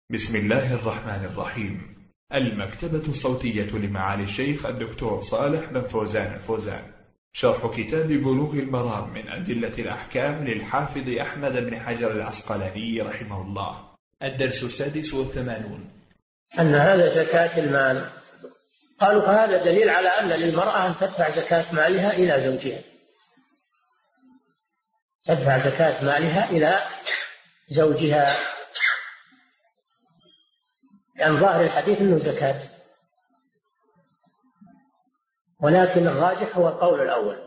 بسم الله الرحمن الرحيم. المكتبة الصوتية لمعالي الشيخ الدكتور صالح بن فوزان الفوزان، شرح كتاب بلوغ المرام من أدلة الأحكام للحافظ أحمد بن حجر العسقلاني رحمه الله. الدرس 86. أن هذا زكاة المال. قالوا فهذا دليل على أن للمرأة أن تدفع زكاة مالها إلى زوجها، تدفع زكاة مالها إلى زوجها، لأن ظاهر الحديث أنه زكاة، ولكن الراجح هو القول الأول،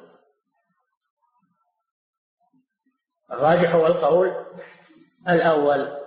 الراجح هو القول الأول،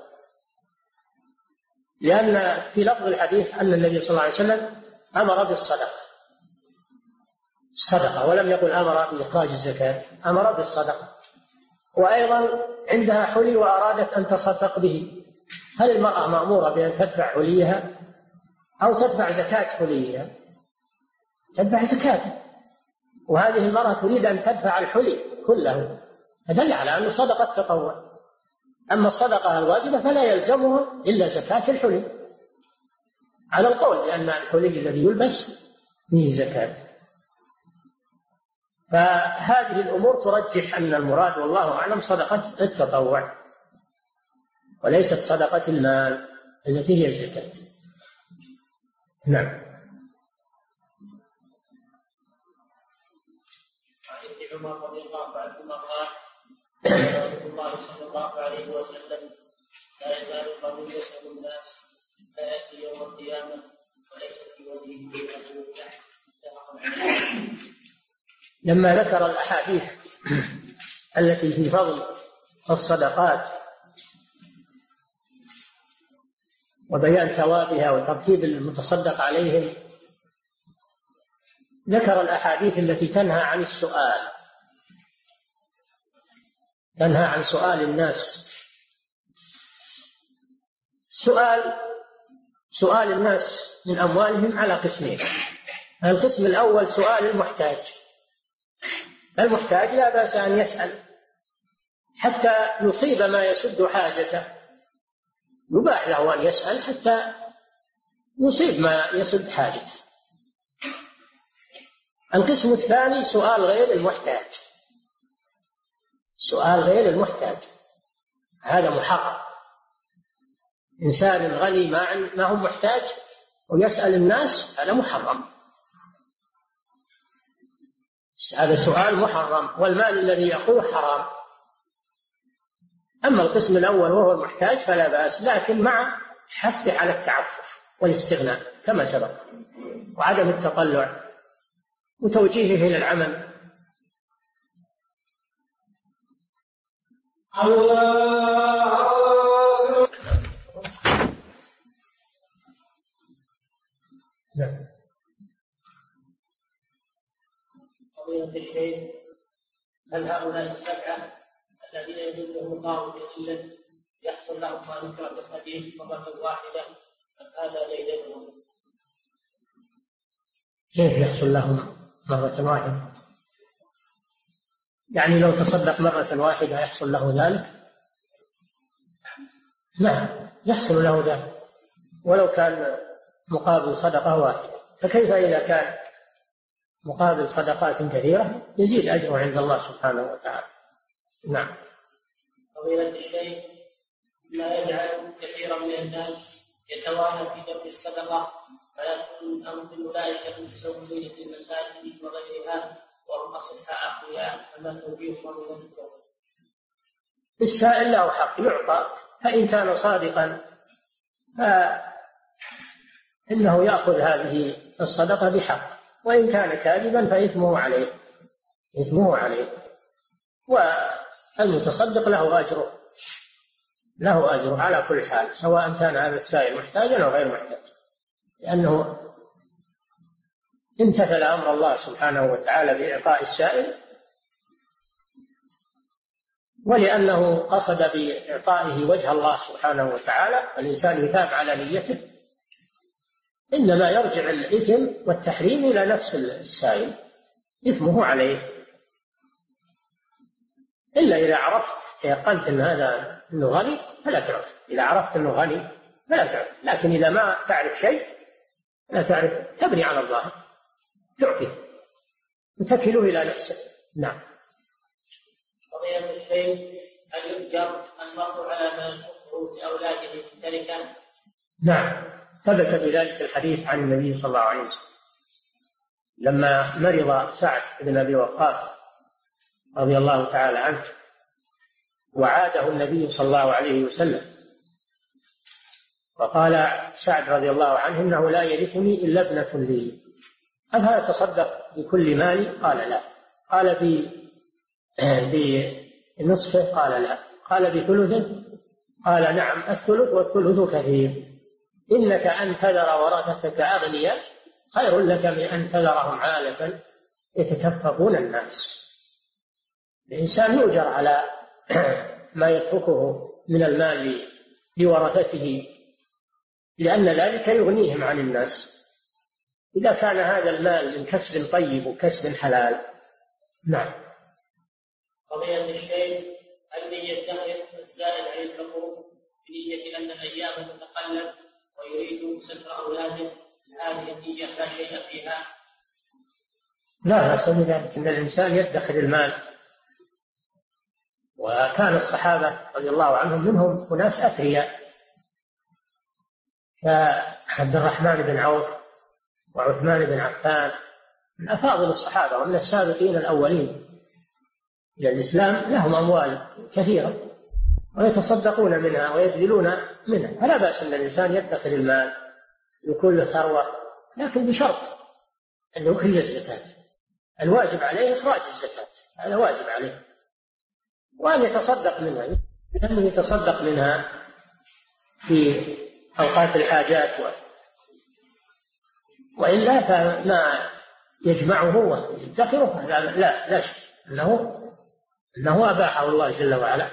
لأن في لفظ الحديث أن النبي صلى الله عليه وسلم أمر بالصدقة، الصدقة، ولم يقل أمر بإخراج الزكاة، أمر بالصدقة. وأيضا عندها حلي وأرادت أن تصدق به، هل المرأة مأمورة بأن تدفع حليها أو تدفع زكاة حليها؟ تدفع زكاة، وهذه المرأة تريد أن تدفع الحلي كله، فدل على أنه صدقة تطوع. أما الصدقة الواجبة فلا يلزمها إلا زكاة الحلي، على القول بأن الحلي الذي يلبس فيه زكاة. فهذه الأمور ترجح أن المراد والله أعلم صدقة التطوع وليست صدقة المال التي هي الزكاة. نعم. عن عمر رضي الله عنهما قال رسول الله صلى الله عليه وسلم: لا يزال الرجل يسأل الناس حتى يأتي يوم القيامة وليس في وجهه إلا لما ذكر الأحاديث التي في فضل الصدقات وبيان ثوابها وترتيب المتصدق عليهم، ذكر الأحاديث التي تنهى عن السؤال، تنهى عن سؤال الناس. سؤال الناس من أموالهم على قسمين. القسم الأول سؤال المحتاج، المحتاج لا بأس أن يسأل حتى يصيب ما يسد حاجته، يباح له أن يسأل حتى يصيب ما يسد حاجته. القسم الثاني سؤال غير المحتاج، سؤال غير المحتاج هذا محرم. إنسان غني ما هو محتاج ويسأل الناس، هذا محرم، هذا سؤال محرم، والمال الذي يأخذه حرام. أما القسم الأول وهو المحتاج فلا بأس، لكن مع حثه على التعفف والاستغناء كما سبق، وعدم التطلع وتوجيهه إلى العمل. قضية الشيء: هل هؤلاء السبعة الذين يدلهم الله بأدلة يحصل لهم ما ذكر في الحديث مرة واحدة، هذا دليلهم؟ كيف يحصل لهم مرة واحدة؟ يعني لو تصدق مرة واحدة يحصل له ذلك؟ نعم يحصل له ذلك ولو كان مقابل صدقة واحدة، فكيف إذا كان مقابل صدقات كثيرة يزيد أجره عند الله سبحانه وتعالى. نعم. فضيلة الشيخ، لا يجعل كثيرا من الناس يتوانى في دفع الصدقة فيكون أمر أولئك المتسولين في المساجد وغيرها وهم أصحاء أقوياء، فما توجيههم من ذلك؟ السائل له حق يعطى، فإن كان صادقا فإنه يأخذ هذه الصدقة بحق، وإن كان كاذبا فإثمه عليه، إثمه عليه، والمتصدق له أجر، له أجر على كل حال، سواء كان هذا السائل محتاجا أو غير محتاج، لأنه امتثل أمر الله سبحانه وتعالى بإعطاء السائل، ولأنه قصد بإعطائه وجه الله سبحانه وتعالى، الإنسان يثاب على نيته، إنما يرجع الإثم والتحريم إلى نفس السائل، إثمه عليه، إلا إذا عرفت يقنت أن هذا أنه غني فلا تعطي. إذا عرفت أنه غني فلا تعطي. لكن إذا ما تعرف شيء لا تعرف تبني على الظاهر، تعطي وتكله إلى نفسك. نعم. قضية الشيء هل يؤجر المرء على ما ينفقه لأولاده من تركه؟ نعم، ثبت بذلك الحديث عن النبي صلى الله عليه وسلم لما مرض سعد بن أبي وقاص رضي الله تعالى عنه وعاده النبي صلى الله عليه وسلم، وقال سعد رضي الله عنه إنه لا يرثني إلا ابنة لي، أفلا تصدق بكل مالي؟ قال لا. قال بنصفه؟ قال لا. قال بثلثه؟ قال نعم الثلث والثلث كثير. إنك أن تذر ورثتك أغنياء خير لك من أن تذرهم عالة يتكففون الناس. الإنسان يؤجر على ما يتركه من المال لورثته، لأن ذلك يغنيهم عن الناس إذا كان هذا المال من كسب طيب وكسب حلال. نعم. قضية الشيء هل يدخر الزائد عن الحقوق بنية أن الأيام تتقلب ويريد ستر أولاده، هذه النية لا شيء فيها؟ لا بأس بذلك، أن الإنسان يدخر المال. وكان الصحابة رضي الله عنهم منهم أناس أثرياء كعبد الرحمن بن عوف وعثمان بن عفان، من أفاضل الصحابة ومن السابقين الأولين إلى الإسلام، لهم أموال كثيرة ويتصدقون منها ويبذلون منها، فلا بأس أن الإنسان يدخر المال لكل ثروة، لكن بشرط أن يخرج الزكاة. الواجب عليه إخراج الزكاة، هذا واجب عليه، وأن يتصدق منها، لأنه يتصدق منها في أوقات الحاجات وإلا فما يجمعه ويدخره لا شك أنه أباحه الله جل وعلا.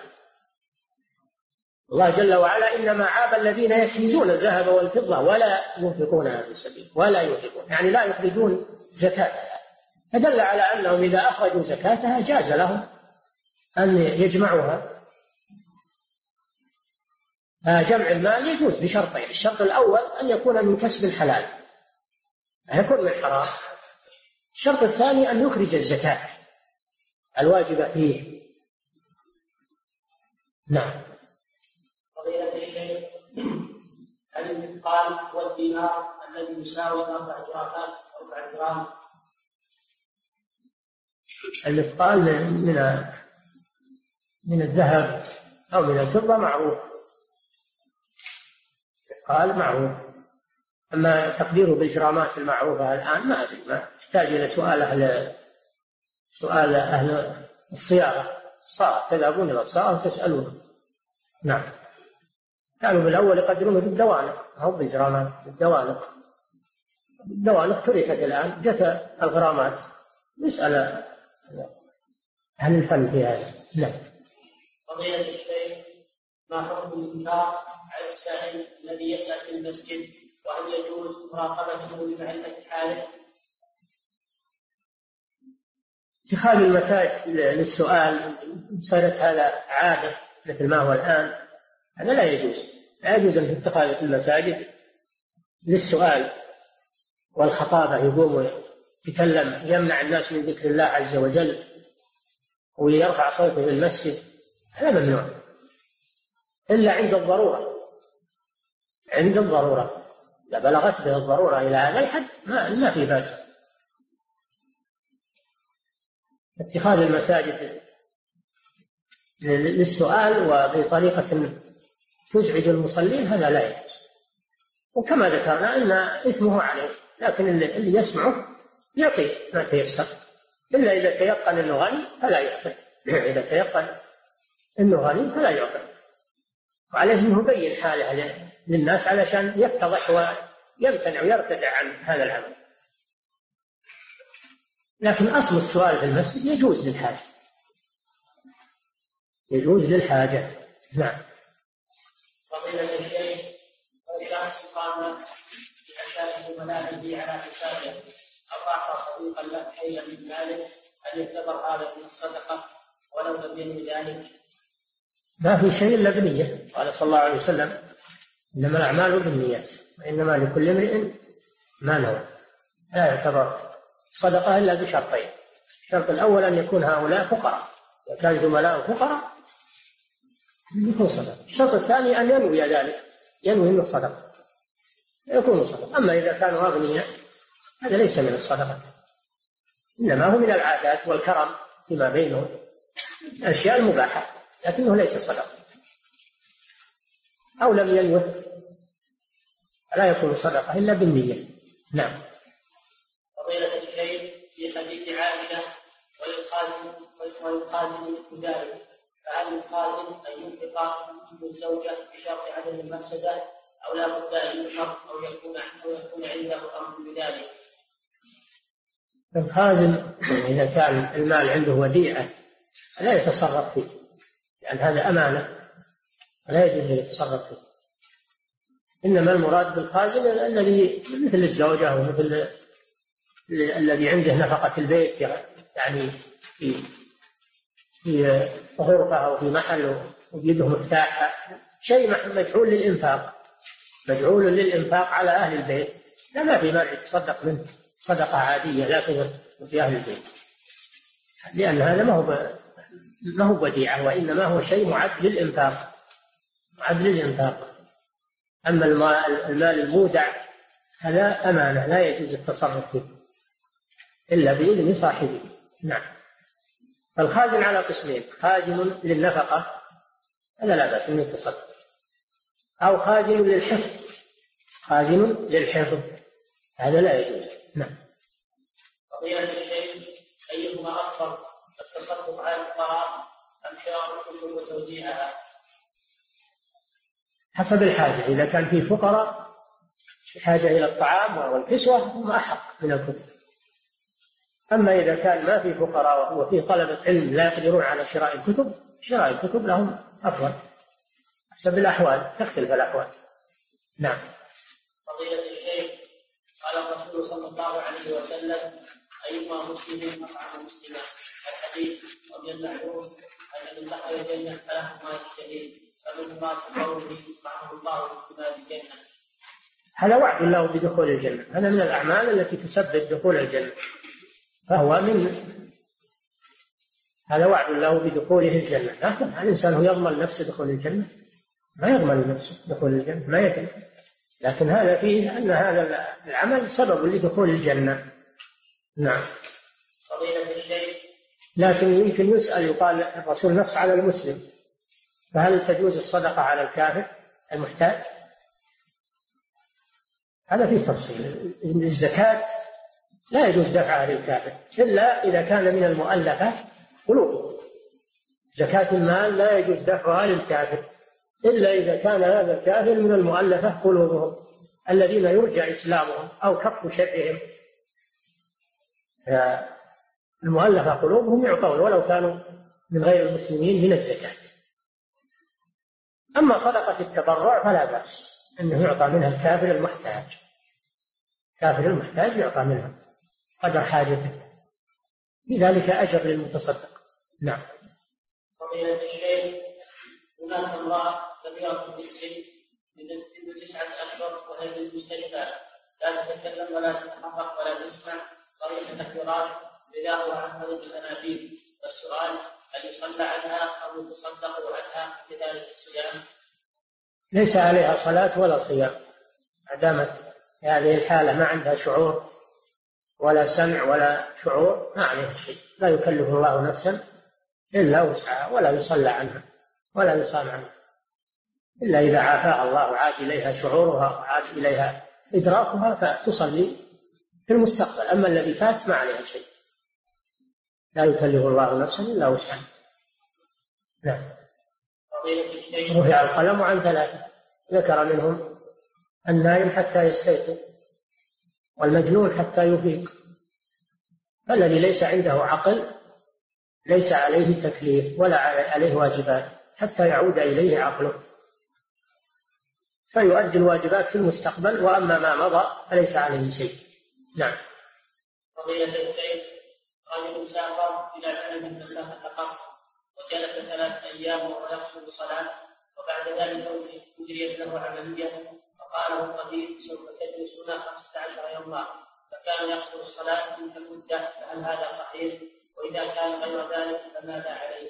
الله جل وعلا إنما عاب الذين يكنزون الذهب والفضة ولا ينفقونها في سبيله، ولا ينفقون يعني لا يخرجون زكاتها، فدل على أنهم إذا أخرجوا زكاتها جاز لهم أن يجمعوها. جمع المال يجوز بشرطين: الشرط الأول أن يكون من كسب حلال، لا يكون من حرام. الشرط الثاني أن يخرج الزكاة الواجبة فيه. نعم. فضيلة الشيخ، هل المثقال هو الدينار الذي يساوي 4 جرامات أو 4 جرام؟ المثقال من الذهب أو من الفضة معروف، المثقال معروف، أما تقديره بالجرامات المعروفة الآن ما أدري، ما يحتاج إلى سؤال أهل الصياغة، تذهبون إلى الصياغة وتسألون. نعم. كانوا بالأول يقدرون بالدوانق، أو بالجرامات، بالدوانق. الدوانق تركت الآن، جت الغرامات. نسأل أهل الفن في هذا. نعم. فضيلة الشيخ، ما حكم الإنكار على السائل الذي يسأل في المسجد، وهل يجوز مراقبته لمعرفة حاله؟ اتخاذ المساجد للسؤال صارت هذا عادة مثل ما هو الآن، هذا لا يجوز. لا يجوز أن تتخذ المساجد للسؤال والخطابة، يقوم يتكلم يمنع الناس من ذكر الله عز وجل ويرفع صوته في المسجد، هذا ممنوع إلا عند الضرورة. عند الضرورة إذا بلغت به الضرورة إلى هذا الحد ما في بأس. اتخاذ المساجد للسؤال وبطريقة تزعج المصلين هذا لا يجوز، وكما ذكرنا أن إثمه عليه، لكن اللي يسمعه يعطي ما تيسر، إلا إذا تيقن أنه غني فلا يعطي. إذا تيقن أنه غني فلا يعطي، وعليه أنه يبين حاله للناس علشان يفتضح ويمتنع ويرتدع عن هذا العمل. لكن أصل السؤال في المسجد يجوز للحاجة، يجوز للحاجة. نعم. فضيلة الشيخ، وشخص قام بأشياء مناهجه على حسابه أو أعطى صديقا له شيئا من ماله، هل يعتبر هذا من الصدقة ولو لم ينوي ذلك؟ ما في شيء إلا بنية. قال صلى الله عليه وسلم: إنما الأعمال بالنيات وإنما لكل امرئ ما نوى. لا يعتبر صدقة إلا بشرطين: الشرط الأول أن يكون هؤلاء فقراء، إذا كان زملاء فقراء يكون صدقة. الشرط الثاني أن ينوي ذلك، ينوي أنه صدقة يكون صدقة. أما إذا كانوا أغنياء هذا ليس من الصدقة، إنما هو من العادات والكرم فيما بينهم، الأشياء المباحة، لكنه ليس صدقة. أو لم ينوه لا يكون صدقة إلا بالنية. نعم. فضيلة الشيخ، في حديث عائشة ويقازم مثل ذلك، فهل القازم أن ينفق الزوجة بشرط عدم المفسدة، أو لا بد أن ينفق أو يكون عنده أمر بذلك؟ الخازن إذا كان المال عنده وديعة لا يتصرف فيه، لأن هذا أمانة لا يجوز أن يتصرف فيه. إنما المراد بالخازن الذي مثل الزوجة ومثل الذي عنده نفقة البيت، يعني في غرفة أو في محل وبيده مفتاح، شيء مجعول للإنفاق، مجعول للإنفاق على أهل البيت، لا ما في مانع يتصدق منه صدقة عادية لكن في أهل البيت، لأن هذا ما هو وديعة، وإنما هو شيء معد للإنفاق، معد للإنفاق. أما المال المودع هذا أمانة لا يجوز التصرف فيه إلا بإذن صاحبه. نعم. فالخازن على قسمين: خازن للنفقة هذا لا بأس أن يتصرف، أو خازن للحفظ، خازن للحفظ هذا لا يجوز. نعم. فضيلة الشيخ، أيهما أفضل، التصرف على الفقراء أم شراء الكتب وتوزيعها؟ حسب الحاجة، إذا كان فيه فقراء حاجة إلى الطعام والكسوة هم أحق من الكتب. أما إذا كان ما فيه فقراء وفيه طلبة علم لا يقدرون على شراء الكتب، شراء الكتب لهم أفضل، حسب الأحوال، تختلف الأحوال. نعم. فضيلة الشيخ، قال الرسول صلى الله عليه وسلم: أيما مسلم أطعم مسلما، الحديث، ومن المعلوم أن من دخل الجنة فله ما يشتهي، فمن ما تقوله معه الله بما الجنة. هذا وعد الله بدخول الجنة، هذا من الأعمال التي تسبب دخول الجنة، فهو من هذا وعد الله بدخوله الجنة. لكن الإنسان هو يضمن نفسه دخول الجنة؟ ما يضمن نفسه دخول الجنة، ما يدري. لكن هذا فيه أن هذا العمل سبب لدخول الجنة. نعم. فضيلة الشيخ، لكن يمكن يسأل، يقال الرسول نص على المسلم، فهل تجوز الصدقة على الكافر المحتاج؟ هذا فيه تفصيل. الزكاة لا يجوز دفعها للكافر إلا إذا كان من المؤلفة قلوبهم. زكاة المال لا يجوز دفعها للكافر إلا إذا كان هذا الكافر من المؤلفة قلوبهم الذين يرجى إسلامهم أو كف شرهم. المؤلفة قلوبهم يعطون ولو كانوا من غير المسلمين من الزكاة. أما صدقة التبرع فلا بأس أنه يعطى منها الكافر المحتاج، كافر المحتاج يعطى منها قدر حاجته، لذلك أجر للمتصدق. نعم. فضيلة الشيخ، هناك امرأة كبيرة في السن منذ 9 أشهر وهي في المستشفى، لا تتكلم ولا تتحرك ولا تسمع صريح الفراش بداها عن طريق الأنابيب، والسؤال: هل يصلى عنها أو يتصدق عنها بذلك الصيام؟ ليس عليها صلاة ولا صيام ما دامت في هذه الحالة، ما عندها شعور ولا سمع ولا شعور، ما عليها شيء. لا يكلف الله نفسا إلا وسعها، ولا يصلى عنها ولا يصام عنها إلا إذا عافاها الله وعاد إليها شعورها وعاد إليها إدراكها فتصلي في المستقبل. أما الذي فات ما عليها شيء، لا يكلف الله نفسا إلا وسعها. نعم. رفع القلم عن 3، ذكر منهم النائم حتى يستيقظ، والمجنون حتى يفيق، فالذي ليس عنده عقل ليس عليه تكليف ولا عليه واجبات حتى يعود إليه عقله، فيؤدي الواجبات في المستقبل، وأما ما مضى فليس عليه شيء. نعم. فضيلة الشيخ، رجل سافر إلى بلد مسافة قصر وجلس 3 أيام وهو يقصد صلاة، وبعد ذلك أجريت له عملية فقال الطبيب سوف تجلس هنا 15 يوما، فكان يقصر الصلاة تلك المدة، فهل هذا صحيح؟ وإذا كان غير ذلك فماذا عليه؟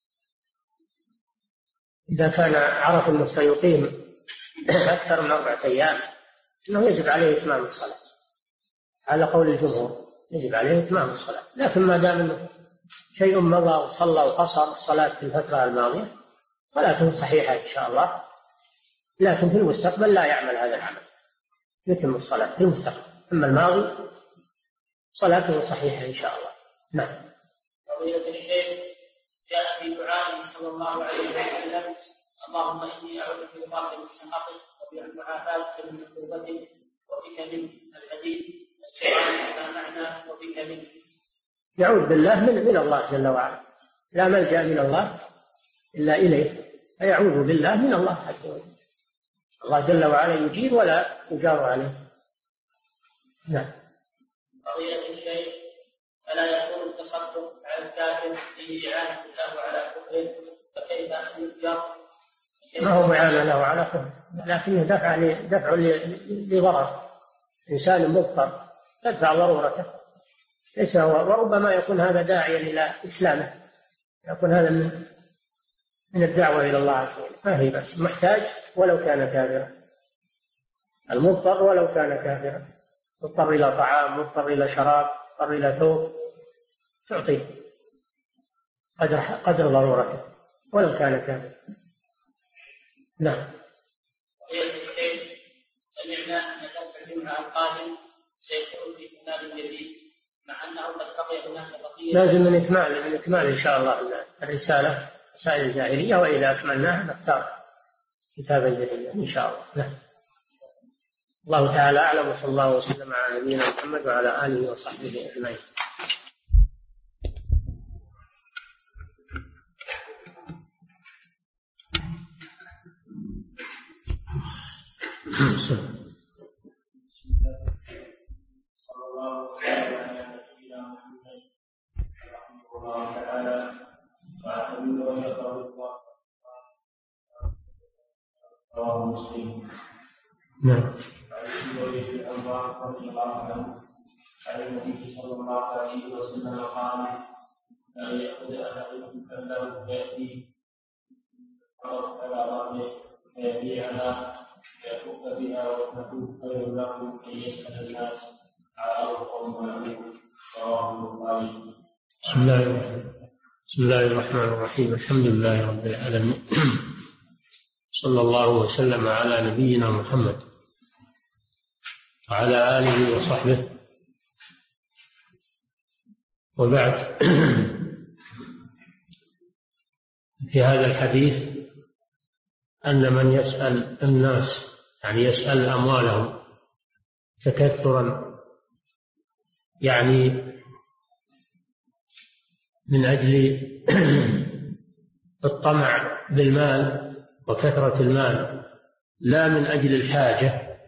إذا كان عرف أنه سيقيم أكثر من 4 أيام أنه يجب عليه إتمام الصلاة على قول الجمهور، يجب عليه إتمام الصلاة. لكن ما دام أنه شيء مضى وصلى وقصر الصلاة في الفترة الماضية صلاته صحيحة إن شاء الله، لكن في المستقبل لا يعمل هذا العمل، يتم الصلاة في المستقبل. أما الماضي صلاته صحيحة إن شاء الله. نعم. فضيلة الشيخ، جاء في دعاء صلى الله عليه وسلم: اللهم إني أعوذ بك من سخطك وبمعافاتك من عقوبتك وبك من الحديث. السؤال ما معنى وبك منه؟ يعوذ بالله من الله جل وعلا، لا ملجأ من الله إلا إليه، فيعوذ بالله من الله عز وجل. الله جل وعلا يجيب ولا يجار عليه. نعم. فضيلة الشيخ، فلا يكون التصدق على الكافر فيه إعانة له على كفره، فكيف أن يجار؟ ما هو معاناة له على كفره، لكنه دفع لضرر. إنسان مضطر تدفع ضرورته، ليس هو، وربما يكون هذا داعيا إلى إسلامه، يكون هذا من الدعوة إلى الله عز وجل. ما هي بس محتاج ولو كان كافرا، المضطر ولو كان كافرا، مضطر إلى طعام، مضطر إلى شراب، مضطر إلى ثوب، تعطيه قدر ضرورته ولو كان كافرا. نعم. سمعنا أن درس الجمعة القادم سيكون في كتاب جديد، مع أنه قد بقي هناك بقية. لازم من إكمال إن شاء الله الرسالة مسائل الجاهلية، وإذا أكملناها نختار كتابا جديدا إن شاء الله. نعم. الله تعالى أعلم، وصلى الله وسلم على نبينا محمد وعلى آله وصحبه أجمعين. صلى الله على نبينا محمد رحمه الله تعالى وعلى رواه مسلم. نعم. عن ابي هريره رضي الله عنه عن النبي صلى الله عليه وسلم قال: لا يأخذ أحدكم كله فيأتي على رأسه فيبيعها فيفك بها وتكون خير له أن يسأل الناس على أرض معروف. رواه البخاري. بسم الله الرحمن الرحيم. الحمد لله رب العالمين، صلى الله وسلم على نبينا محمد وعلى آله وصحبه، وبعد. في هذا الحديث أن من يسأل الناس، يعني يسأل أموالهم تكثرا، يعني من أجل الطمع بالمال وكثرة المال، لا من أجل الحاجة،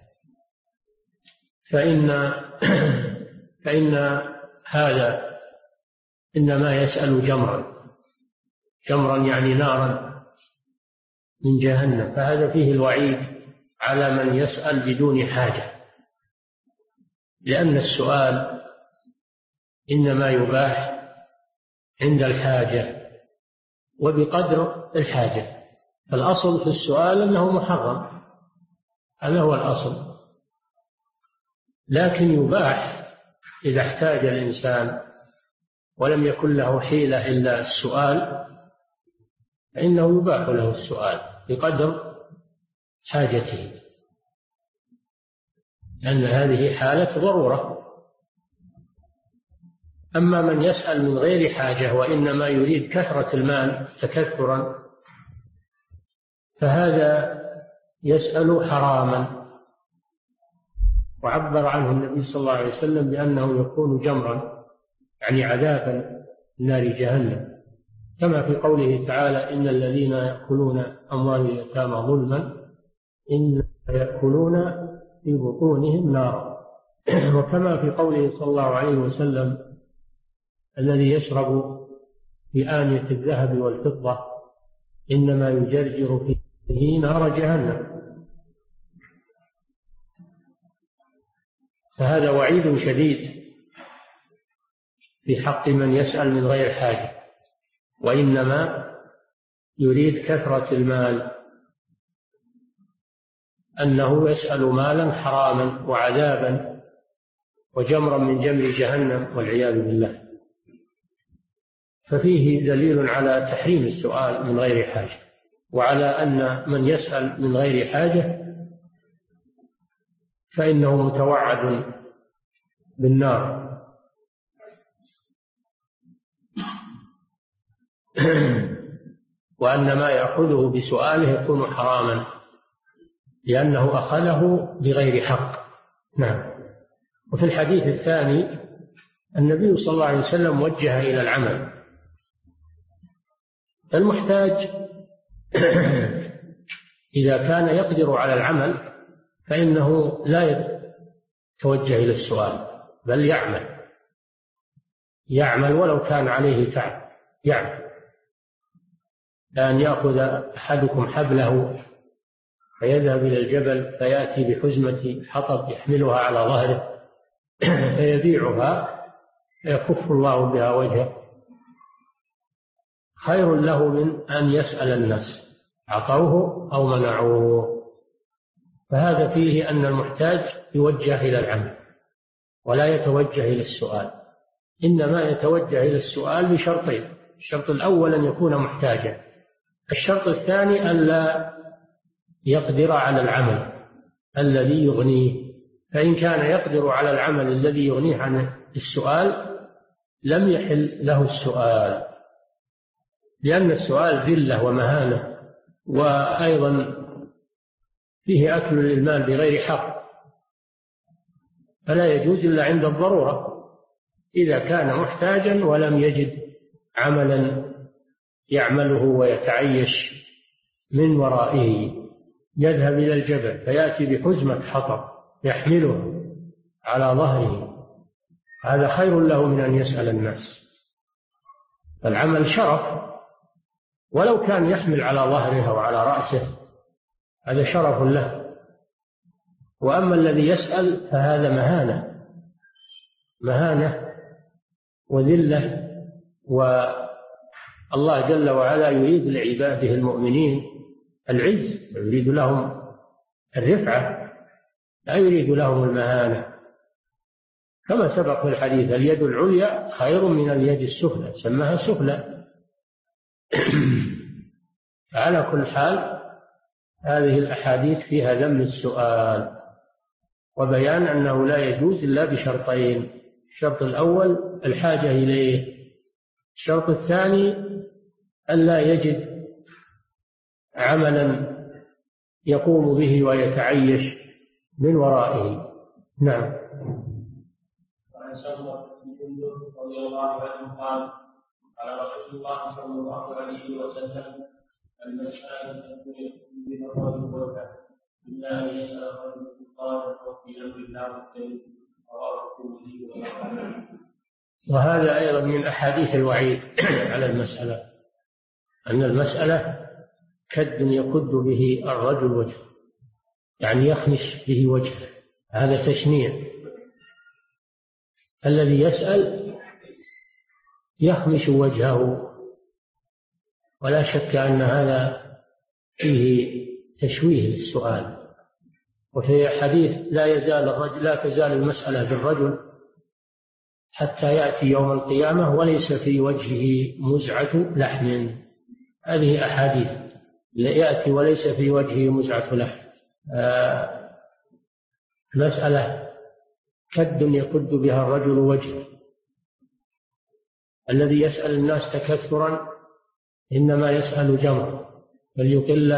فإن هذا إنما يسأل جمرا يعني نارا من جهنم، فهذا فيه الوعيد على من يسأل بدون حاجة، لأن السؤال إنما يباح عند الحاجة وبقدر الحاجة. فالأصل في السؤال أنه محرم، هذا هو الأصل، لكن يباح إذا احتاج الإنسان ولم يكن له حيلة إلا السؤال، فإنه يباح له السؤال بقدر حاجته، لأن هذه حالة ضرورة. أما من يسأل من غير حاجة وإنما يريد كثرة المال تكثرا، فهذا يسأل حراما، وعبر عنه النبي صلى الله عليه وسلم بأنه يكون جمرا، يعني عذابا نار جهنم، كما في قوله تعالى: إن الذين يأكلون أموال اليتامى ظلما إنما يأكلون في بطونهم نارا، وكما في قوله صلى الله عليه وسلم: الذي يشرب في آنية الذهب والفضة إنما يجرجر في هي نار جهنم. فهذا وعيد شديد في حق من يسأل من غير حاجة، وإنما يريد كثرة المال، أنه يسأل مالا حراما وعذابا وجمرا من جمر جهنم والعياذ بالله. ففيه دليل على تحريم السؤال من غير حاجة، وعلى أن من يسأل من غير حاجة فإنه متوعد بالنار. وأن ما يأخذه بسؤاله يكون حراما لأنه أخذه بغير حق. نعم. وفي الحديث الثاني النبي صلى الله عليه وسلم وجه إلى العمل. المحتاج إذا كان يقدر على العمل فإنه لا يتوجه إلى السؤال، بل يعمل ولو كان عليه تعب، يعمل. لأن يأخذ أحدكم حبله فيذهب إلى الجبل فيأتي بحزمة حطب يحملها على ظهره فيبيعها فيكف الله بها وجهه، خير له من أن يسأل الناس أعطوه أو منعوه. فهذا فيه أن المحتاج يوجه إلى العمل ولا يتوجه إلى السؤال، إنما يتوجه إلى السؤال بشرطين: الشرط الأول أن يكون محتاجا، الشرط الثاني ألا يقدر على العمل الذي يغنيه. فإن كان يقدر على العمل الذي يغنيه عن السؤال لم يحل له السؤال، لأن السؤال ذلة ومهانة، وأيضا فيه أكل للمال بغير حق، فلا يجوز إلا عند الضرورة. إذا كان محتاجا ولم يجد عملا يعمله ويتعيش من ورائه يذهب إلى الجبل فيأتي بحزمة حطب يحمله على ظهره، هذا خير له من أن يسأل الناس. العمل شرف، ولو كان يحمل على ظهره وعلى رأسه هذا شرف له. وأما الذي يسأل فهذا مهانة وذلة. والله جل وعلا يريد لعباده المؤمنين العز، يريد لهم الرفعة، لا يريد لهم المهانة. كما سبق في الحديث: اليد العليا خير من اليد السفلى، سماها سفلى. على كل حال هذه الأحاديث فيها ذم السؤال وبيان أنه لا يجوز إلا بشرطين: الشرط الأول الحاجة إليه، الشرط الثاني ألا يجد عملا يقوم به ويتعيش من ورائه. نعم. وعن سمرة بن جندب رضي الله عنه قال: قال رسول الله صلى الله عليه وسلم: المسألة من الرجل وجهه إلا أن يسأل الرجل قال أو في أمر الله الكريم. وهذا أيضا من أحاديث الوعيد على المسألة، أن المسألة كد يكد به الرجل وجهه، يعني يخمش به وجهه، هذا تشنيع. الذي يسأل يخمش وجهه، ولا شك أن هذا فيه تشويه للسؤال. وفي حديث: لا تزال المسألة بالرجل حتى يأتي يوم القيامة وليس في وجهه مزعة لحم. هذه أحاديث: يأتي وليس في وجهه مزعة لحم. مسألة كد يكد بها الرجل وجهه. الذي يسأل الناس تكثرا إنما يسأل جمع، فليقل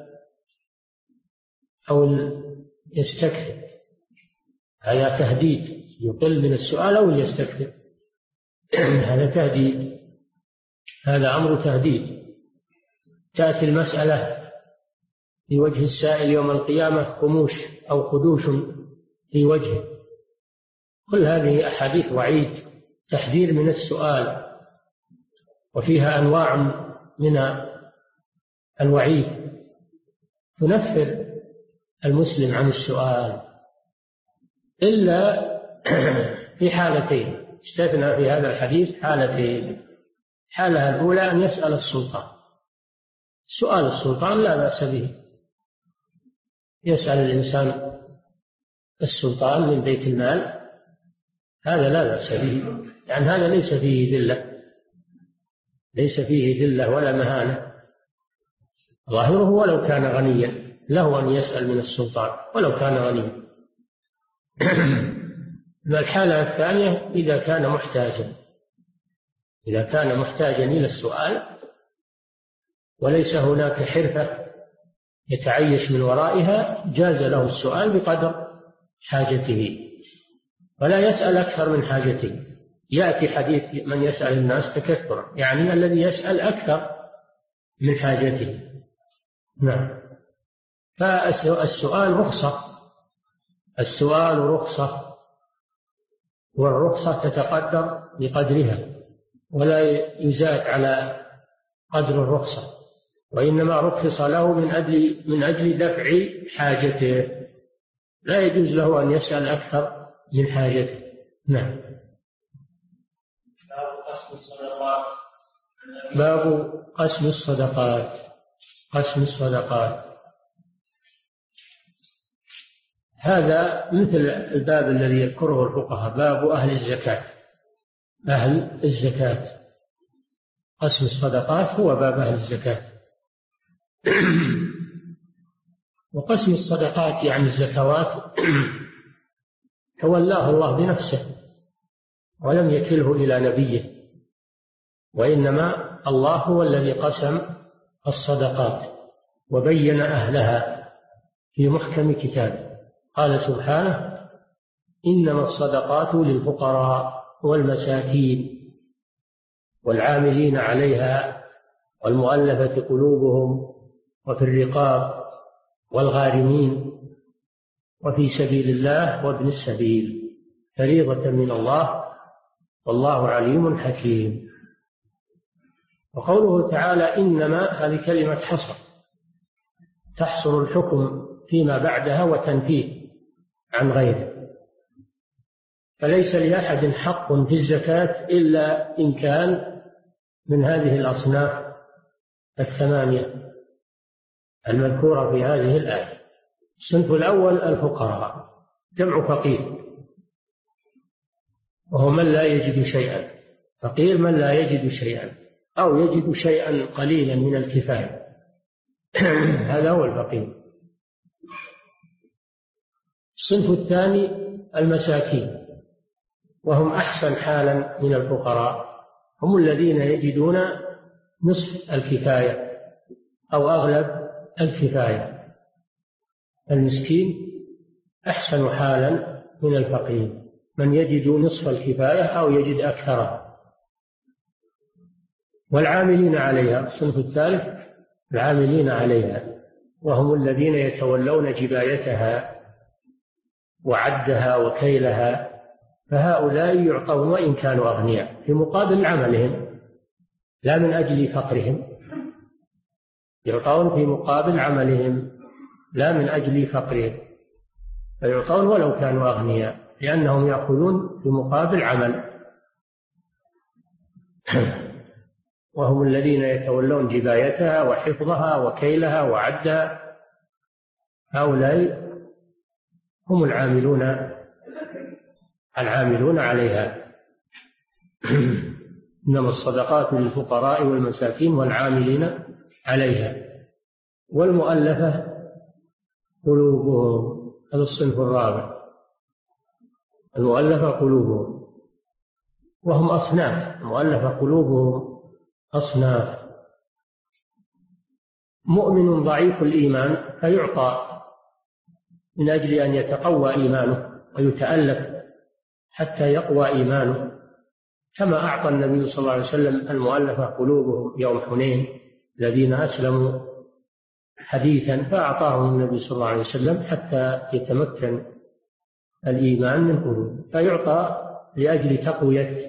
أو يستكثر، هذا تهديد، يقل من السؤال أو يستكثر، هذا تهديد، هذا أمر تهديد. تأتي المسألة في وجه السائل يوم القيامة خموش أو خدوش في وجهه. كل هذه أحاديث وعيد، تحذير من السؤال، وفيها أنواع من الوعيد تنفر المسلم عن السؤال إلا في حالتين، استثنى في هذا الحديث حالتين. الحالة الأولى أن يسأل السلطان، سؤال السلطان لا بأس به، يسأل الإنسان السلطان من بيت المال، هذا لا بأس به، يعني هذا ليس فيه ذلة، ليس فيه ذلة ولا مهانة، ظاهره ولو كان غنيا له أن يسأل من السلطان ولو كان غنيا. الحالة الثانية إذا كان محتاجا، إذا كان محتاجا إلى السؤال وليس هناك حرفة يتعيش من ورائها، جاز له السؤال بقدر حاجته ولا يسأل أكثر من حاجته. يأتي حديث من يسأل الناس تكثرا، يعني الذي يسأل أكثر من حاجته. نعم. فالسؤال رخصة، السؤال رخصة، والرخصة تتقدر بقدرها ولا يزاد على قدر الرخصة، وإنما رخص له من أجل دفع حاجته، لا يجوز له أن يسأل أكثر من حاجته. نعم. باب قسم الصدقات. قسم الصدقات هذا مثل الباب الذي يذكره الفقهاء، باب أهل الزكاة. أهل الزكاة، قسم الصدقات هو باب أهل الزكاة. وقسم الصدقات يعني الزكوات تولاه الله بنفسه ولم يكله إلى نبيه، وإنما الله هو الذي قسم الصدقات وبين أهلها في محكم كتابه. قال سبحانه: إنما الصدقات للفقراء والمساكين والعاملين عليها والمؤلفة قلوبهم وفي الرقاب والغارمين وفي سبيل الله وابن السبيل فريضة من الله والله عليم حكيم. وقوله تعالى إنما هذه كلمة حصر تحصر الحكم فيما بعدها وتنفيه عن غيره، فليس لأحد حق في الزكاة إلا إن كان من هذه الأصناف الثمانية المذكورة في هذه الآية. الصنف الأول الفقراء، جمع فقير، وهو من لا يجد شيئا، فقير من لا يجد شيئا أو يجد شيئا قليلا من الكفاية هذا هو الفقير. الصنف الثاني المساكين، وهم أحسن حالا من الفقراء، هم الذين يجدون نصف الكفاية أو أغلب الكفاية. المسكين أحسن حالا من الفقير، من يجد نصف الكفاية أو يجد أكثرها. والعاملين عليها، الصنف الثالث العاملين عليها، وهم الذين يتولون جبايتها وعدها وكيلها، فهؤلاء يعطون وإن كانوا أغنياء في مقابل عملهم لا من أجل فقرهم، يعطون في مقابل عملهم لا من أجل فقرهم، فيعطون ولو كانوا أغنياء لأنهم يأخذون في مقابل عمل. وهم الذين يتولون جبايتها وحفظها وكيلها وعدها، هؤلاء هم العاملون عليها. إنما الصدقات للفقراء والمساكين والعاملين عليها والمؤلفة قلوبهم، هذا الصنف الرابع، المؤلفة قلوبهم، وهم أصناف، المؤلفة قلوبهم أصناف. مؤمن ضعيف الإيمان فيعطى من أجل أن يتقوى إيمانه ويتألف حتى يقوى إيمانه، كما أعطى النبي صلى الله عليه وسلم المؤلفة قلوبهم يوم حنين الذين أسلموا حديثا، فأعطاهم النبي صلى الله عليه وسلم حتى يتمكن الإيمان من قلوبهم، فيعطى لأجل تقوية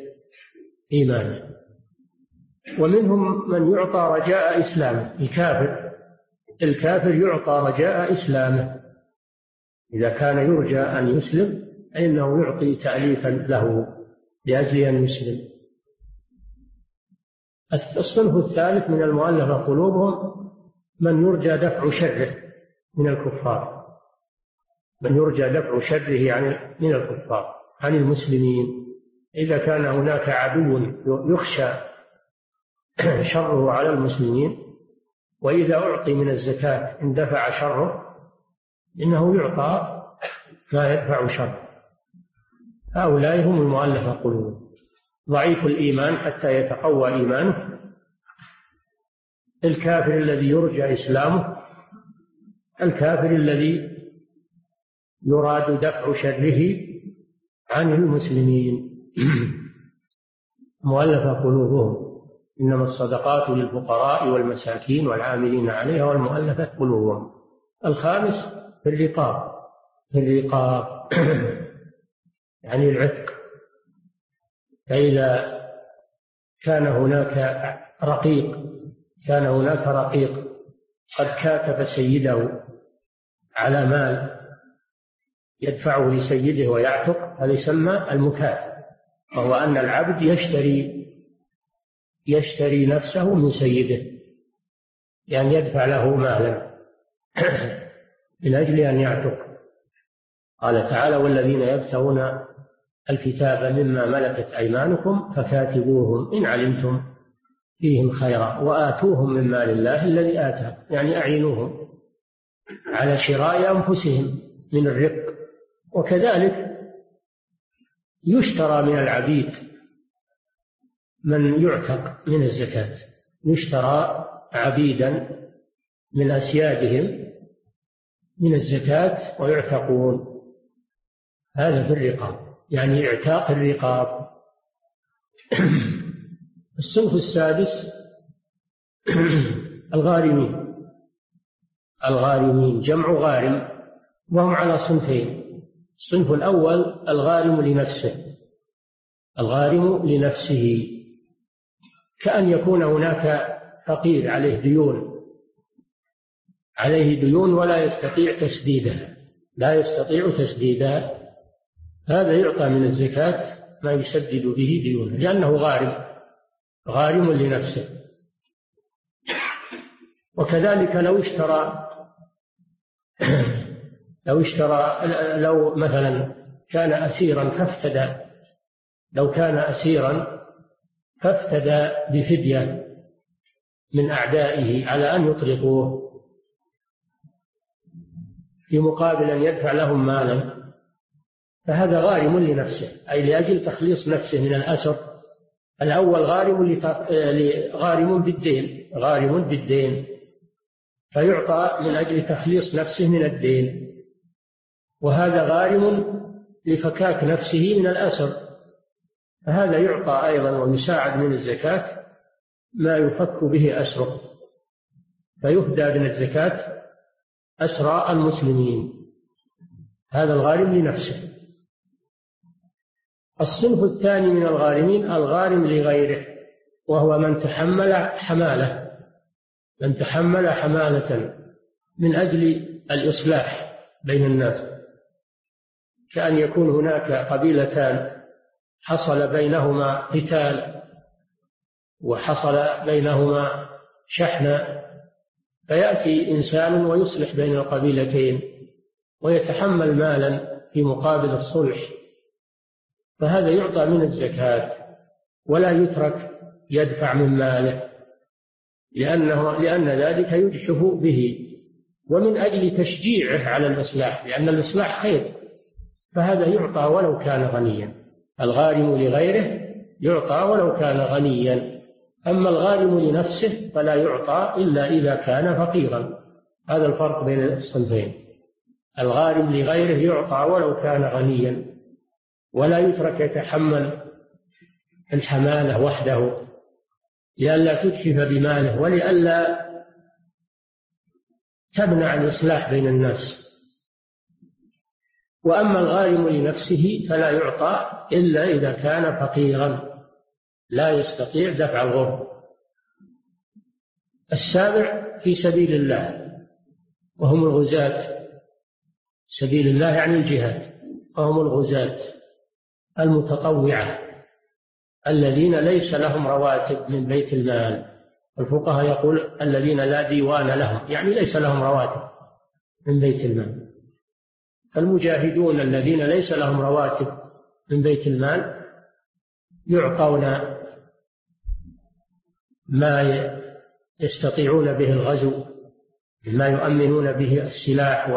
إيمانه. ومنهم من يعطى رجاء إسلامه، الكافر الكافر يعطى رجاء إسلامه، إذا كان يرجى أن يسلم فإنه يعطي تأليفا له لأجل أن يسلم. الصنف الثالث من المؤلفة قلوبهم من يرجى دفع شره من الكفار، من يرجى دفع شره من الكفار عن المسلمين. إذا كان هناك عدو يخشى شره على المسلمين، وإذا أعطي من الزكاة اندفع شره، إنه يعطى ما يدفع شره. هؤلاء هم المؤلفة قلوبهم. ضعيف الإيمان حتى يتقوى إيمانه، الكافر الذي يرجى إسلامه، الكافر الذي يراد دفع شره عن المسلمين. مؤلفة قلوبهم، إنما الصدقات للفقراء والمساكين والعاملين عليها والمؤلفة قلوبهم. الخامس في الرقاب يعني العتق. فإذا كان هناك رقيق قد كاتب سيده على مال يدفعه لسيده ويعتق، هذا يسمى المكاتب، وهو أن العبد يشتري نفسه من سيده، يعني يدفع له مالا من أجل أن يعتق. قال تعالى: والذين يبتغون الكتاب مما ملكت أيمانكم فكاتبوهم إن علمتم فيهم خيرا وآتوهم من مال الله الذي آتاكم، يعني أعينوهم على شراء أنفسهم من الرق. وكذلك يشترى من العبيد من يعتق من الزكاة، يشترى عبيدا من أسيادهم من الزكاة ويعتقون. هذا في الرقاب، يعني اعتاق الرقاب. الصنف السادس الغارمين جمع غارم، وهم على صنفين. الصنف الأول الغارم لنفسه، كأن يكون هناك فقير عليه ديون ولا يستطيع تسديدها، هذا يعطى من الزكاة ما يسدد به ديونه، لأنه غارم لنفسه. وكذلك لو مثلا كان أسيرا فافتدى بفدية من أعدائه على أن يطلقوه في مقابل أن يدفع لهم مالا، فهذا غارم لنفسه، أي لأجل تخليص نفسه من الأسر. الأول غارم بالدين فيعطى من أجل تخليص نفسه من الدين، وهذا غارم لفكاك نفسه من الأسر، فهذا يعطى أيضا ويساعد من الزكاة ما يفك به أسره، فيفدى من الزكاة أسرى المسلمين. هذا الغارم لنفسه. الصنف الثاني من الغارمين الغارم لغيره، وهو من تحمل حمالة من أجل الإصلاح بين الناس، كأن يكون هناك قبيلتان حصل بينهما قتال وحصل بينهما شحنة، فيأتي إنسان ويصلح بين القبيلتين ويتحمل مالا في مقابل الصلح، فهذا يعطى من الزكاة ولا يترك يدفع من ماله، لأن ذلك يجحف به، ومن أجل تشجيعه على الإصلاح، لأن الإصلاح خير، فهذا يعطى ولو كان غنيا. الغارم لغيره يعطى ولو كان غنيا، أما الغارم لنفسه فلا يعطى إلا إذا كان فقيرا. هذا الفرق بين الصنفين. الغارم لغيره يعطى ولو كان غنيا، ولا يترك يتحمل الحمالة وحده لئلا تجحف بماله ولئلا تمنع الإصلاح بين الناس. وأما الغارم لنفسه فلا يعطى إلا إذا كان فقيرا لا يستطيع دفع الغرم. السابع في سبيل الله، وهم الغزاة سبيل الله يعني الجهاد، وهم الغزاة المتطوعة الذين ليس لهم رواتب من بيت المال. الفقهاء يقول الذين لا ديوان لهم، يعني ليس لهم رواتب من بيت المال. فالمجاهدون الذين ليس لهم رواتب من بيت المال يعطون ما يستطيعون به الغزو، ما يؤمنون به السلاح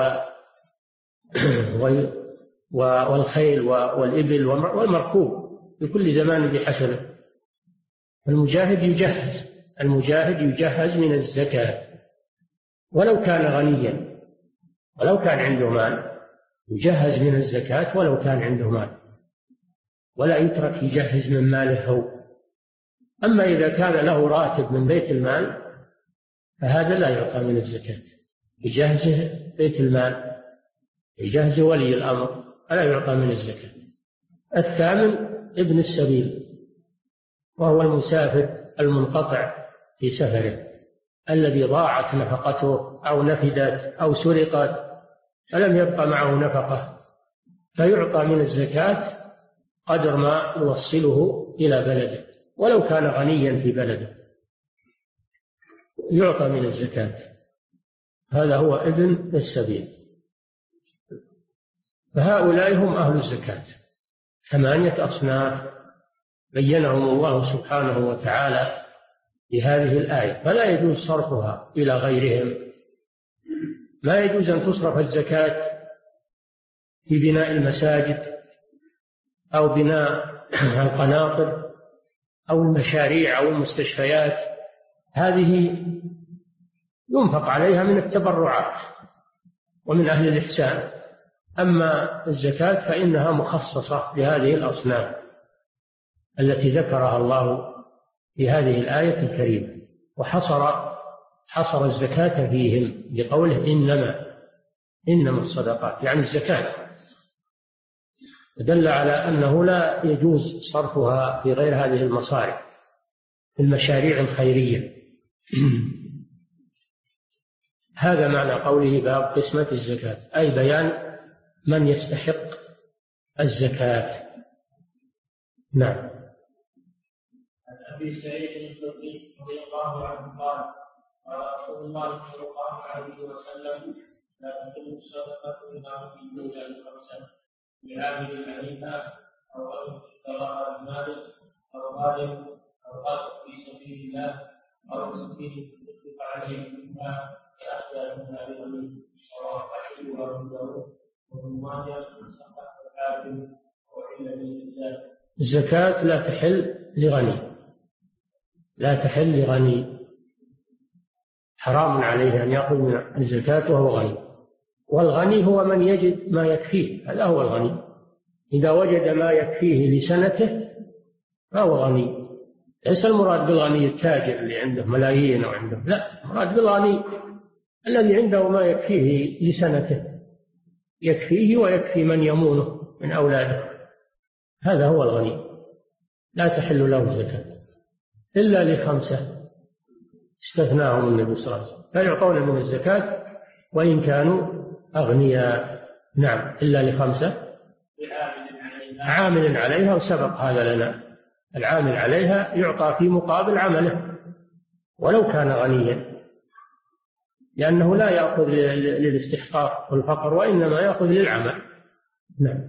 والخيل والإبل والمركوب في كل زمان بحسبه. المجاهد يجهز من الزكاة ولو كان غنيا، ولو كان عنده مال يجهز من الزكاة ولو كان عنده مال، ولا يترك يجهز من ماله هو. أما إذا كان له راتب من بيت المال فهذا لا يعطى من الزكاة، يجهزه بيت المال، يجهزه ولي الأمر، فلا يعطى من الزكاة. الثامن ابن السبيل، وهو المسافر المنقطع في سفره الذي ضاعت نفقته أو نفدت أو سرقت فلم يبق معه نفقة، فيعطى من الزكاة قدر ما يوصله إلى بلده، ولو كان غنيا في بلده يعطى من الزكاة. هذا هو ابن السبيل. فهؤلاء هم أهل الزكاة، 8 أصناف بينهم الله سبحانه وتعالى في هذه الآية، فلا يجوز صرفها إلى غيرهم. لا يجوز أن تصرف الزكاة في بناء المساجد أو بناء القناطر أو المشاريع أو المستشفيات، هذه ينفق عليها من التبرعات ومن أهل الإحسان. أما الزكاة فإنها مخصصة لهذه الأصناف التي ذكرها الله في هذه الآية الكريمة، وحصر الزكاة فيهم بقوله إنما الصدقات، يعني الزكاة، دل على أنه لا يجوز صرفها في غير هذه المصارف، في المشاريع الخيرية. هذا معنى قوله باب قسمة الزكاة، أي بيان من يستحق الزكاة. نعم. أبي سعيد الخدري رضي الله عنه قال قال رسول الله صلى الله عليه وسلم لا تحل الصدقة إلا في الدنيا الخمسة لعامل عليها أو رجل اشتراها بمال أو غالب أو قاتل في سبيل الله أو مسكين اتفق عليه منها فأحيا منها بغني رواه أحمد وأبو داود وابن ماجه وصححه الحاكم وعلة بالإسلام. الزكاة لا تحل لغني، لا تحل لغني، حرام عليه أن يأخذ من الزكاة وهو غني. والغني هو من يجد ما يكفيه، هذا هو الغني. إذا وجد ما يكفيه لسنته فهو غني. ليس المراد بالغني التاجر اللي عنده ملايين أو عنده، لا، المراد بالغني الذي عنده ما يكفيه لسنته، يكفيه ويكفي من يمونه من أولاده، هذا هو الغني. لا تحل له الزكاة إلا ل5 استثناهم النبي صلى الله عليه وسلم، لا يعطون من الزكاة وإن كانوا أغنياء. نعم، إلا ل5 عامل عليها، وسبق هذا لنا. العامل عليها يعطى في مقابل عمله ولو كان غنيا، لأنه لا يأخذ للاستحقاق والفقر، وإنما يأخذ للعمل. نعم.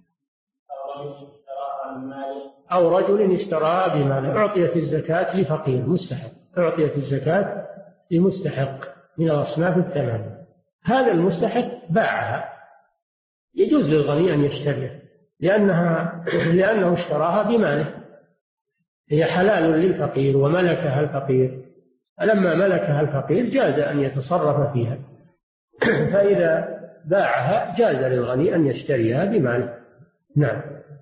أو رجل اشتراها بمال، أعطيت الزكاة لفقير مستحق، أعطيت الزكاة لمستحق من الأصناف 8، هذا المستحق باعها، يجوز للغني أن يشتريها لأنه اشتراها بماله، هي حلال للفقير وملكها الفقير، فلما ملكها الفقير جاز أن يتصرف فيها، فإذا باعها جاز للغني أن يشتريها بماله. نعم.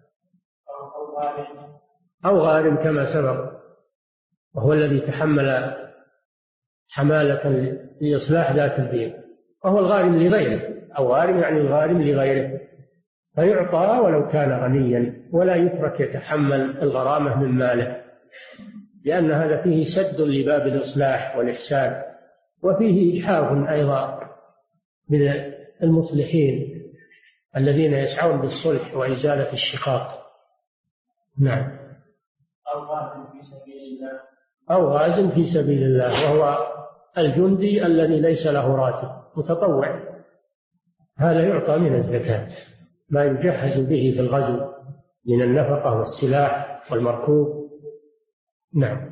أو غارم كما سبق، وهو الذي تحمل حمالة لإصلاح ذات البين، وهو الغارم لغيره، أو غارم يعني الغارم لغيره، فيعطى ولو كان غنيا، ولا يترك يتحمل الغرامة من ماله، لأن هذا فيه سد لباب الإصلاح والإحسان، وفيه إجحاف أيضا من المصلحين الذين يسعون بالصلح وإزالة الشقاق. نعم. أو غازٍ في سبيل الله. أو غازٍ في سبيل الله، وهو الجندي الذي ليس له راتب متطوع، هذا يعطى من الزكاة ما يجهز به في الغزو من النفقة والسلاح والمركوب. نعم.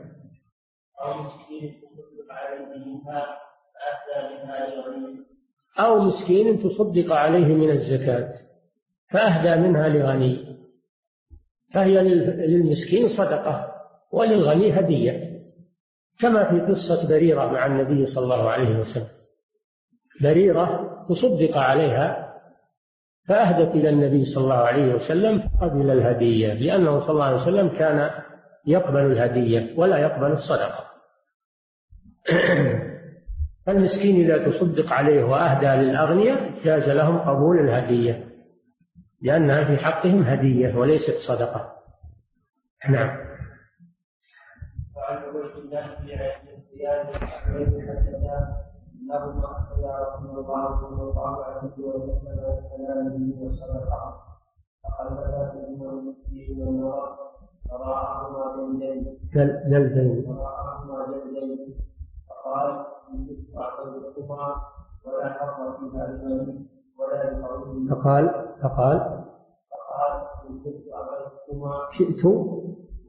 أو مسكين تصدق عليه من الزكاة فأهدى منها لغني، فهي للمسكين صدقة وللغني هدية، كما في قصة بريرة مع النبي صلى الله عليه وسلم. بريرة تصدق عليها فأهدت إلى النبي صلى الله عليه وسلم قبل الهدية، لأنه صلى الله عليه وسلم كان يقبل الهدية ولا يقبل الصدقة. فالمسكين إذا تصدق عليه وأهدى للأغنياء جاز لهم قبول الهدية، لأنها في حقهم هدية وليست صدقة. نعم. وعن عبيد الله بن زياد انه يا رسول الله صلى الله عليه وسلم والسلام به والصدقه فقد بدا به المسكين والنار فراهما جلدين فقال ان كنت اعطيتكما ولا حظ فيها لمن ولا لقوم. فقال ان كنت اعطيتكما شئتما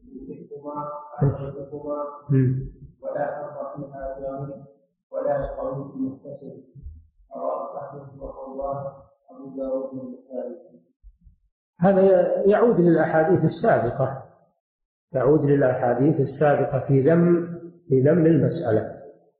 ولا حظ فيها لمن ولا لقوم مختصر. رواه احمد الله ابو داود والنسائي. هذا يعود للأحاديث السابقة في ذم المسألة،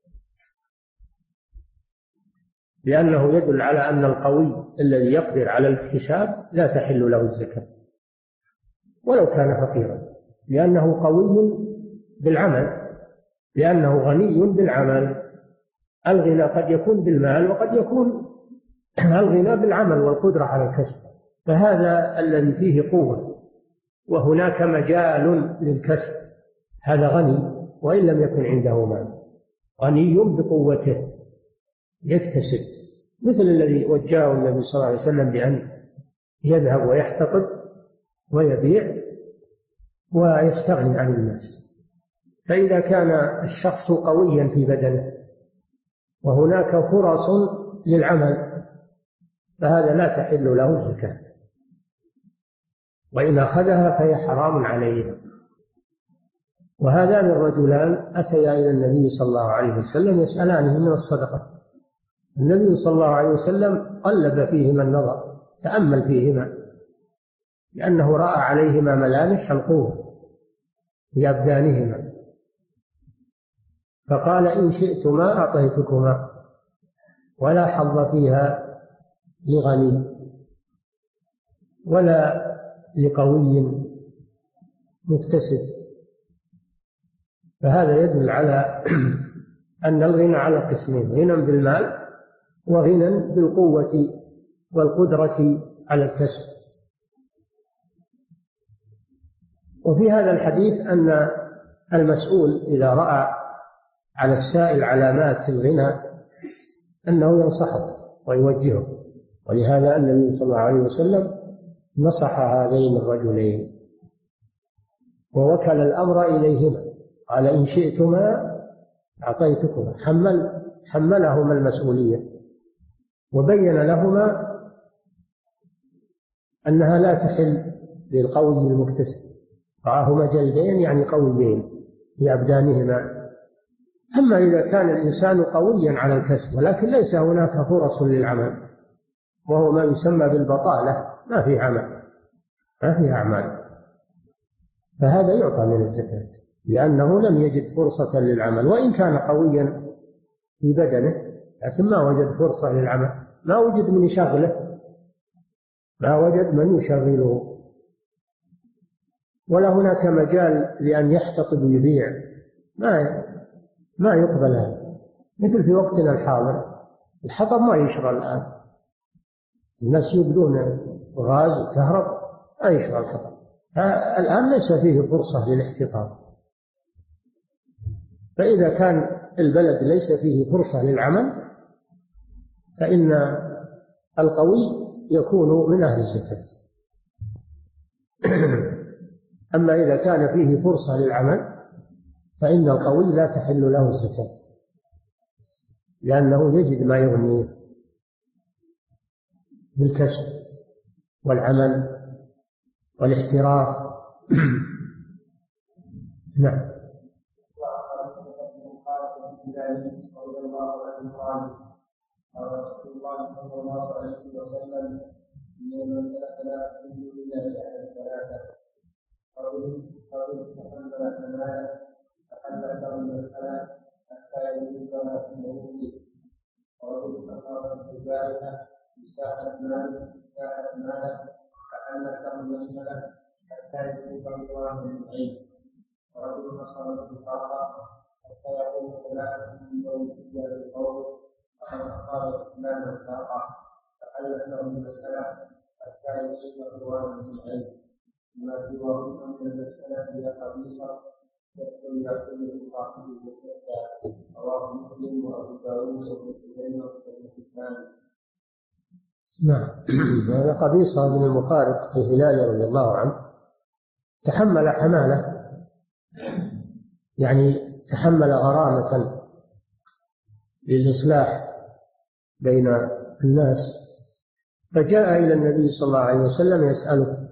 لأنه يدل على أن القوي الذي يقدر على الاكتساب لا تحل له الزكاة ولو كان فقيرا، لأنه قوي بالعمل، لأنه غني بالعمل. الغنى قد يكون بالمال وقد يكون الغنى بالعمل والقدرة على الكسب، فهذا الذي فيه قوة وهناك مجال للكسب، هذا غني وإن لم يكن عنده مال، غني بقوته يكتسب، مثل الذي وجهه النبي صلى الله عليه وسلم بأن يذهب ويحتطب ويبيع ويستغني عن الناس. فإذا كان الشخص قويا في بدنه وهناك فرص للعمل فهذا لا تحل له الزكاة، وإن أخذها فهي حرام عليه. وهذان الرجلان أتيا إلى النبي صلى الله عليه وسلم يسألانه من الصدقة. النبي صلى الله عليه وسلم قلب فيهما النظر، تأمل فيهما، لأنه رأى عليهما ملامح القوة في أبدانهما، فقال إن شئتما أعطيتكما ولا حظ فيها لغني ولا لقوي مكتسب. فهذا يدل على أن الغنى على قسمين: غنى بالمال وغنى بالقوة والقدرة على الكسب. وفي هذا الحديث أن المسؤول إذا رأى على السائل علامات الغنى أنه ينصحه ويوجهه، ولهذا النبي صلى الله عليه وسلم نصح هذين الرجلين ووكل الأمر إليهما، قال إن شئتما أعطيتكما، حملهما المسؤولية وبين لهما أنها لا تحل للقوي المكتسب، رآهما جلدين يعني قويين في أبدانهما. أما إذا كان الإنسان قويا على الكسب ولكن ليس هناك فرص للعمل، وهو ما يسمى بالبطالة، ما في عمل، ما في أعمال، فهذا يعطى من الزكاة لأنه لم يجد فرصة للعمل، وإن كان قويا في بدنه لكن ما وجد فرصة للعمل، ما وجد من يشغله، ما وجد من يشغله، ولا هناك مجال لأن يحتطب ويبيع، ما يقبل هذا. مثل في وقتنا الحاضر الحطب ما يشغل الآن، الناس يبدون غاز وكهرب، ما يشغل الحطب الآن، ليس فيه فرصة للاحتطاب. فإذا كان البلد ليس فيه فرصة للعمل فإن القوي يكون من أهل الزكاة. أما إذا كان فيه فرصة للعمل فإن القوي لا تحل له الزكاة، لأنه يجد ما يغنيه بالكسب والعمل والاحتراف. نعم. قال رسول الله صلى الله عليه وسلم: إن المسألة لا تحل إلا لأهل ثلاثة: رجل تحمل حماله فحلت له المسألة حتى يجوزها في موته، ورجل أصابت الجارية بساعة ماله فحلت له المسألة حتى يجوز الله من العين، ورجل أصابت الفرقة حتى يقوم ثلاثة من موته بالقول فقد أصاب فلان الفرقة فحلت له المسألة حتى يجوز الله من العين، ما سوى من المسألة هي خبيثة يدخل إلى كل صاحب بالزكاة. رواه مسلم وأبو داود وابن حبان وابن حبان. نعم. هذا قبيصة بن المفارق الهلالي رضي الله عنه تحمل حمالة، يعني تحمل غرامة للإصلاح بين الناس، فجاء إلى النبي صلى الله عليه وسلم يسأله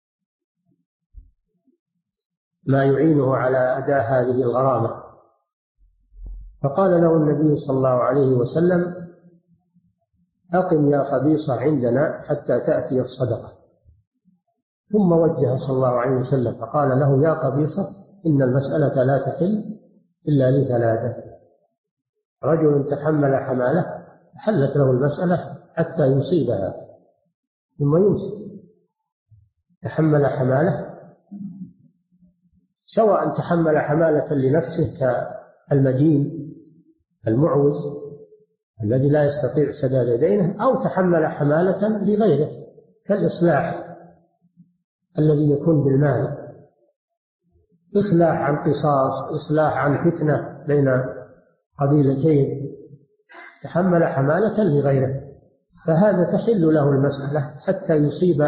ما يعينه على أداء هذه الغرامة، فقال له النبي صلى الله عليه وسلم: أقم يا خبيصة عندنا حتى تأتي الصدقة. ثم وجه صلى الله عليه وسلم فقال له: يا قبيصة إن المسألة لا تحل إلا لثلاثة: رجل تحمل حمالة حلت له المسألة حتى يصيبها ثم يمسك. تحمل حمالة، سواء تحمل حمالة لنفسه كالمدين المعوز الذي لا يستطيع سداد دينه، أو تحمل حمالة لغيره كالإصلاح الذي يكون بالمال، إصلاح عن قصاص، إصلاح عن فتنة بين قبيلتين، تحمل حمالة لغيره، فهذا تحل له المسألة حتى يصيب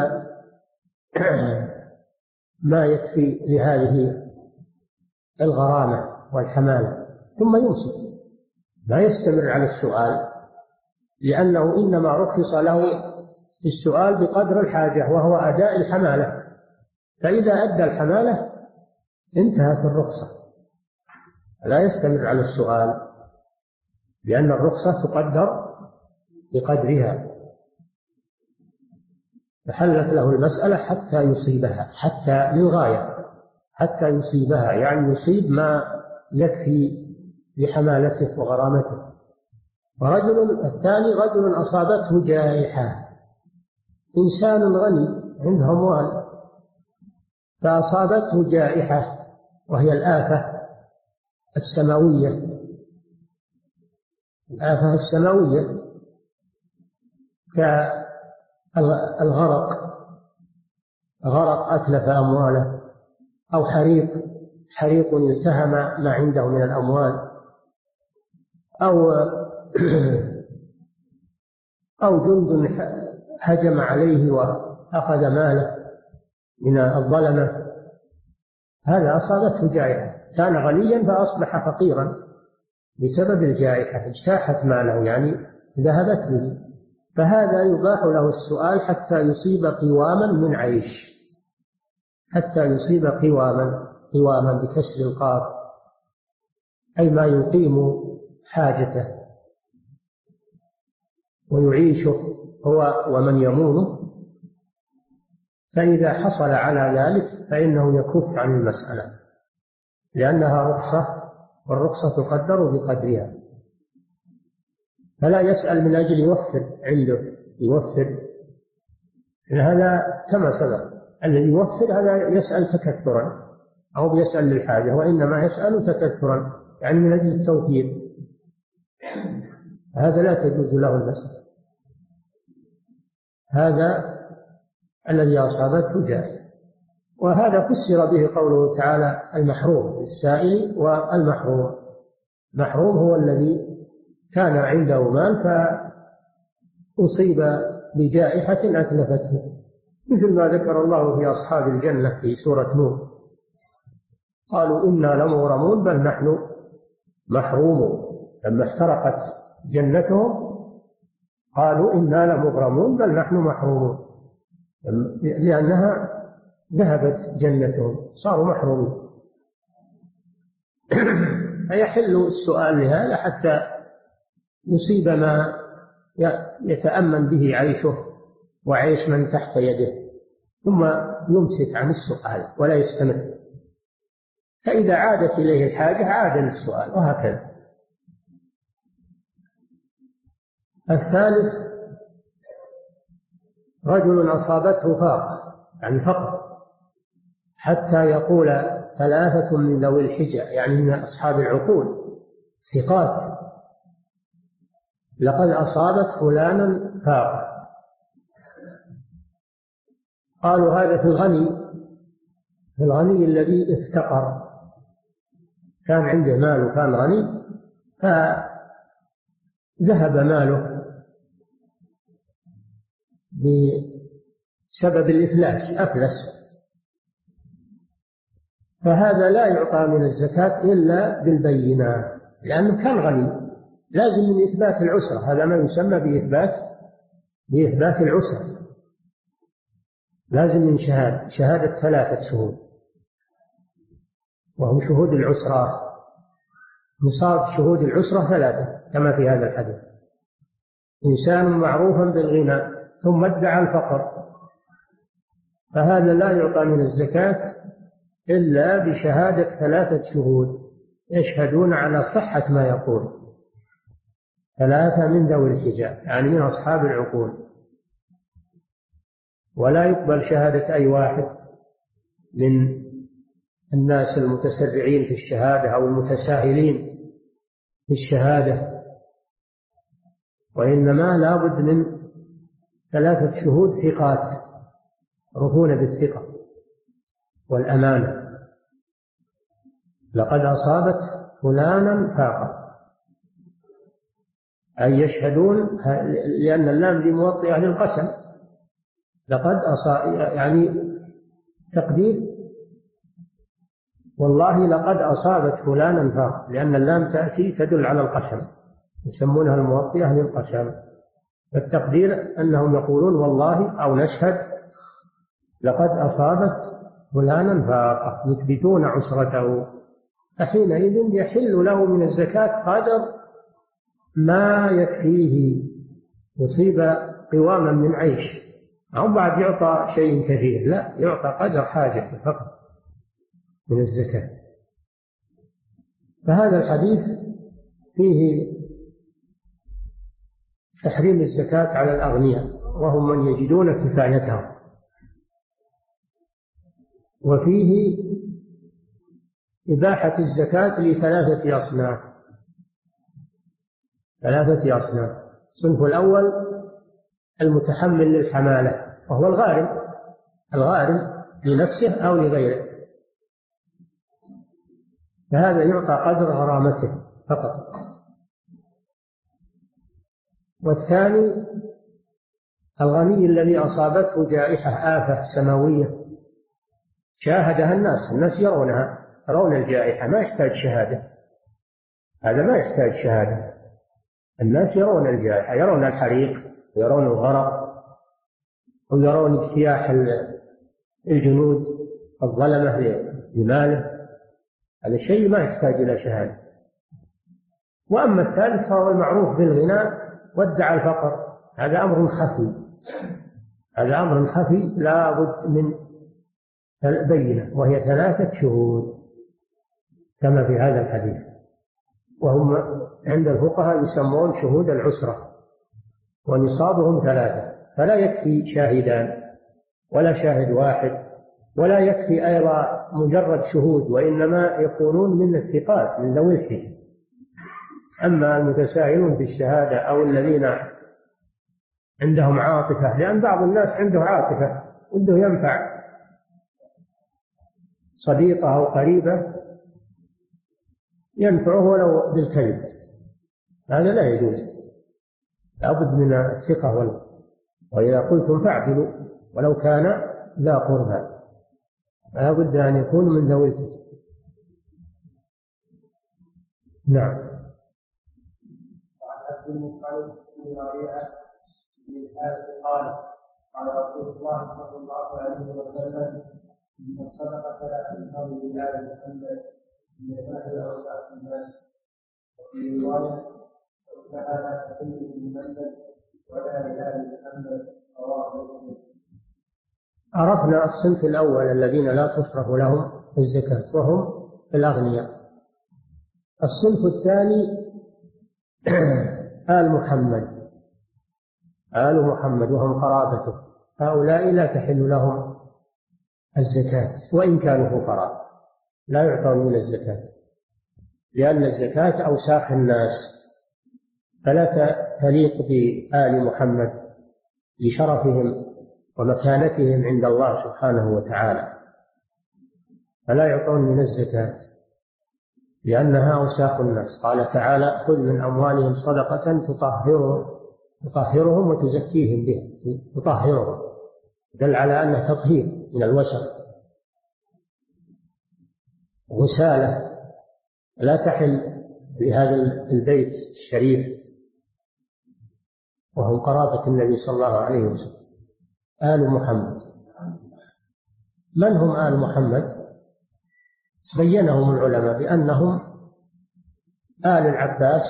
ما يكفي لهذه الغرامة والحمالة ثم يمسك، لا يستمر على السؤال، لأنه إنما رخص له السؤال بقدر الحاجة وهو أداء الحمالة، فإذا أدى الحمالة انتهت الرخصة، لا يستمر على السؤال، لأن الرخصة تقدر بقدرها، فحلت له المسألة حتى يصيبها، حتى للغاية، حتى يصيبها يعني يصيب ما يكفي لحمالته وغرامته. ورجل الثاني رجل أصابته جائحة، إنسان غني عنده أموال فأصابته جائحة وهي الآفة السماوية، الآفة السماوية كالغرق، غرق أتلف أمواله، أو حريق التهم ما عنده من الأموال، أو جند هجم عليه وأخذ ماله من الظلمة، هذا أصابته جائحة، كان غنيا فأصبح فقيرا بسبب الجائحة، اجتاحت ماله يعني ذهبت به، فهذا يباح له السؤال حتى يصيب قواما من عيش، حتى يصيب قواما بكسر القاف، أي ما يقيم حاجته ويعيشه هو ومن يمونه، فإذا حصل على ذلك فإنه يكف عن المسألة، لأنها رخصة والرخصة تقدر بقدرها، فلا يسأل من أجل يوفر عنده، يوفر، إن هذا كما سبق الذي يوفر هذا يسأل تكثرا أو يسأل للحاجة، وإنما يسأل تكثرا يعني من أجل التوفير، هذا لا تجوز له المسألة، هذا الذي أصابته جائحة. وهذا فسر به قوله تعالى: المحروم، السائل والمحروم. محروم هو الذي كان عنده مال أصيب بجائحة أتلفته، مثل ما ذكر الله في أصحاب الجنة في سورة نور، قالوا إنا لمغرمون بل نحن محرومون. لما احترقت جنتهم قالوا إنا لمغرمون بل نحن محرومون، لأنها ذهبت جنتهم، صاروا محرومين. فيحل السؤال لهذا حتى يصيب ما يتأمن به عيشه وعيش من تحت يده، ثم يمسك عن السؤال ولا يستمر، فإذا عادت إليه الحاجة عاد للسؤال، وهكذا. الثالث رجل أصابته فاقة، يعني فقر، حتى يقول 3 من ذوي الحجة، يعني من أصحاب العقول ثقات، لقد أصابت فلانا فاقة. قالوا هذا في الغني الذي افتقر، كان عنده مال وكان غني فذهب ماله بسبب الإفلاس، أفلس، فهذا لا يعطى من الزكاة إلا بالبينة، لأنه كان غني، لازم من إثبات العسرة، هذا ما يسمى بإثبات العسرة، لازم من شهادة 3 شهود، وهم شهود العسرة، نصاب شهود العسرة 3 كما في هذا الحديث: إنسان معروفا بالغنى ثم ادعى الفقر، فهذا لا يعطى من الزكاة إلا بشهادة 3 شهود يشهدون على صحة ما يقول، 3 من ذوي الحجة، يعني من أصحاب العقول. ولا يقبل شهادة أي واحد من الناس المتسرعين في الشهادة أو المتساهلين في الشهادة، وإنما لا بد من 3 شهود ثقات يعرفون بالثقة والأمانة. لقد أصابت فلانا فاقة، أي يشهدون، لأن اللام دي موطئة للقسم، لقد يعني تقدير والله لقد أصابت فلانا فاقة، لأن اللام تأتي تدل على القسم، يسمونها الموطئة للقسم، فالتقدير أنهم يقولون والله أو نشهد لقد أصابت فلانا فاقة، يثبتون عسرته، فحينئذ يحل له من الزكاة قدر ما يكفيه، يصيب قواما من عيش، أو بعد يعطى شيء كثير، لا، يعطى قدر حاجته فقط من الزكاة. فهذا الحديث فيه تحريم الزكاة على الأغنياء وهم من يجدون كفايتهم، وفيه إباحة الزكاة ل3 أصناف، 3 أصناف. الصنف الأول المتحمل للحمالة، وهو الغارم لنفسه أو لغيره، فهذا يعطى قدر غرامته فقط. والثاني الغني الذي أصابته جائحة، آفة سماوية شاهدها الناس يرونها، يرون الجائحة، ما يحتاج شهادة، هذا ما يحتاج شهادة، الناس يرون الجائحة، يرون الحريق ويرون الغرق ويرون اجتياح الجنود الظلمة لماله، هذا شيء ما يحتاج إلى شهادة. وأما الثالث فهو المعروف بالغنى وادعى الفقر، هذا أمر خفي، هذا أمر خفي لا بد من بينة، وهي 3 شهود كما في هذا الحديث، وهم عند الفقهاء يسمون شهود العسرة، ونصابهم 3، فلا يكفي شاهدان ولا شاهد واحد، ولا يكفي أيضا مجرد شهود، وإنما يكونون من الثقات من ذوي الحجة. أما المتساهلون في الشهادة أو الذين عندهم عاطفة، لأن بعض الناس عنده عاطفة وعنده ينفع صديقة أو قريبة، ينفعه ولو بالكلب، هذا لا يجوز، لابد من الثقة وإذا قلتم فاعدلوا ولو كان ذا قربى، لابد أن يكون من ذوي الكتاب. نعم. وعن عبد المطلب بن ربيعة بن الحارث قال رسول الله صلى الله عليه وسلم: إن الصدقة لا تنهض بآل محمد من المال أوساخ الناس. وفي رواية: وإنها لا تحل لمحمد ولا لآل محمد. رواه مسلم. عرفنا الصنف الأول الذين لا تصرف لهم الزكاة وهم الأغنياء. الصنف الثاني آل محمد، آل محمد وهم قرابته، هؤلاء لا تحل لهم الزكاة وإن كانوا فقراء، لا يعطون من الزكاة، لأن الزكاة أوساخ الناس، فلا تليق بآل محمد لشرفهم ومكانتهم عند الله سبحانه وتعالى، فلا يعطون من الزكاة لأنها أوساخ الناس. قال تعالى: خذ من أموالهم صدقة تطهرهم وتزكيهم بها، تطهرهم، دل على أنه تطهير من الوسخ. غسالة لا تحل لهذا البيت الشريف وهم قرابة النبي صلى الله عليه وسلم. آل محمد، من هم آل محمد؟ بينهم العلماء بأنهم آل العباس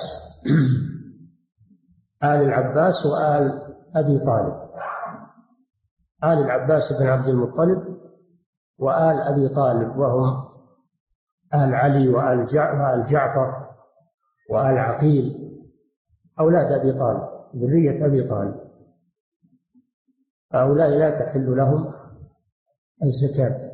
آل العباس وآل أبي طالب، آل العباس بن عبد المطلب وآل أبي طالب، وهم آل علي وآل جعفر وآل عقيل، أولاد أبي طالب، ذرية أبي طالب. هؤلاء لا تحل لهم الزكاة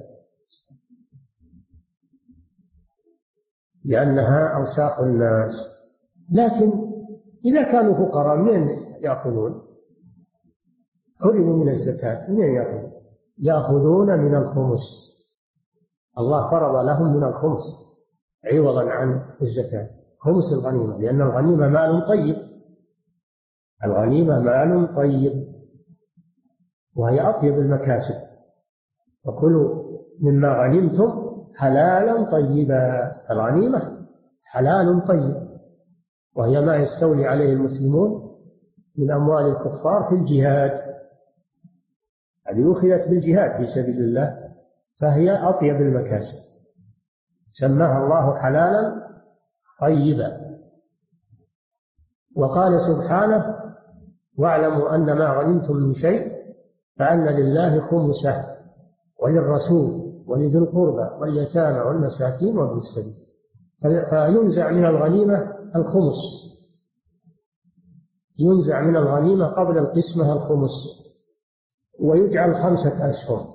لأنها أوساخ الناس. لكن إذا كانوا فقراء من يأخذون؟ حرموا من الزكاة، من يأخذون؟ يأخذون من الخمس، الله فرض لهم من الخمس عوضا عن الزكاة، خمس الغنيمة، لأن الغنيمة مال طيب، الغنيمة مال طيب وهي أطيب المكاسب، وكلوا مما غنمتم حلالا طيبا. الغنيمة حلال طيب، وهي ما يستولي عليه المسلمون من أموال الكفار في الجهاد، هذه أخذت بالجهاد في سبيل الله، فهي أطيب المكاسب، سماها الله حلالا طيبا. وقال سبحانه: واعلموا أن ما غنمتم من شيء فأن لله خمسه وللرسول ولذي القربى واليتامى والمساكين وابن السبيل. فينزع من الغنيمة الخمس، ينزع من الغنيمة قبل القسمة الخمس، ويجعل 5 أسهم،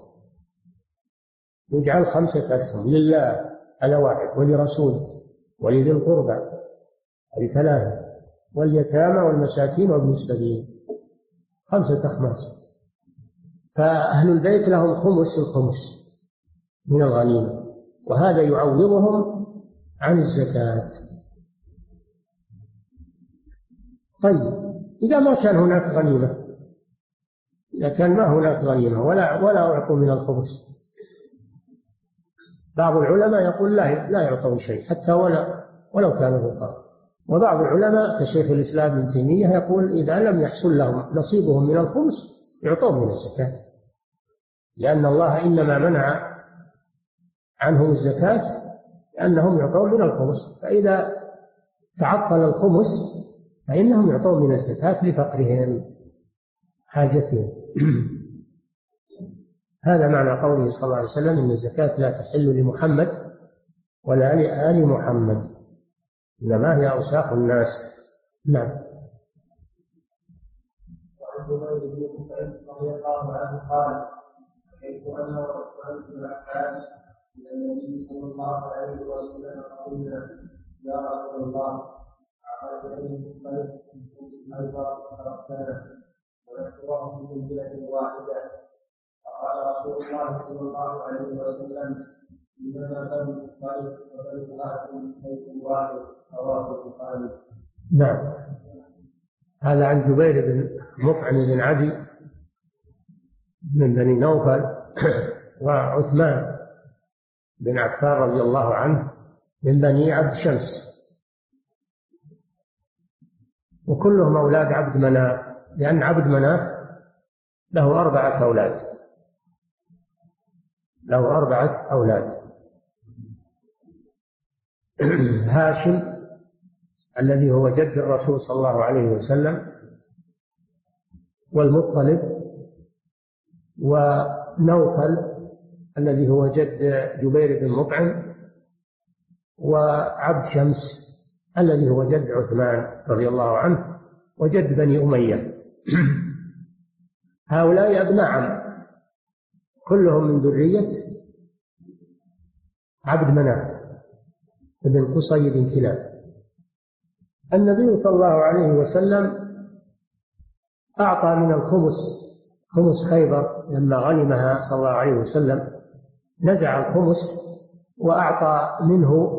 يجعل 5 أسهم لله على واحد، ولرسوله ولذي القربى هذه 3، واليتامى والمساكين وابن السبيل 5 أخماس. فأهل البيت لهم خمس الخمس من الغنيمة، وهذا يعوضهم عن الزكاة. طيب إذا ما كان هناك غنيمة، إذا كان ما هناك غنيمة ولا أعطوا من الخمس، بعض العلماء يقول لا يعطوا شيء حتى ولو كانوا فقراء، وبعض العلماء كشيخ الإسلام ابن تيمية يقول إذا لم يحصل لهم نصيبهم من الخمس يعطون من الزكاة، لأن الله إنما منع عنهم الزكاة لأنهم يعطون من الخمس، فإذا تعطل الخمس فإنهم يعطون من الزكاة لفقرهم حاجتهم. هذا معنى قوله صلى الله عليه وسلم: إن الزكاة لا تحل لمحمد ولا لآل محمد، إنما هي أوساخ الناس. نعم. وعن جبير بن مطعم رضي الله عنه قال: حيث أنا وعثمان بن عباس إلى النبي صلى الله عليه وسلم قلنا: يا رسول الله، أخرج إليه الملك من خمس أيضا فرقتنا ونحفظه في منزلة واحدة. فقال رسول الله صلى الله عليه وسلم: إنما بنو المطلب وبنو هاشم بيت واحد. رواه البخاري. نعم. هذا عن جبير بن مطعم بن عدي من بني نوفل، وعثمان بن عفان رضي الله عنه من بني عبد شمس، وكلهم أولاد عبد مناف، لأن عبد مناف له 4 أولاد، له 4 أولاد. هاشم الذي هو جد الرسول صلى الله عليه وسلم، والمطلب، ونوفل الذي هو جد جبير بن مطعم، وعبد شمس الذي هو جد عثمان رضي الله عنه وجد بني أمية. هؤلاء أبناء عم، كلهم من ذرية عبد مناف بن قصي بن كلاب. النبي صلى الله عليه وسلم أعطى من الخمس، خمس خيبر لما غنمها صلى الله عليه وسلم، نزع الخمس وأعطى منه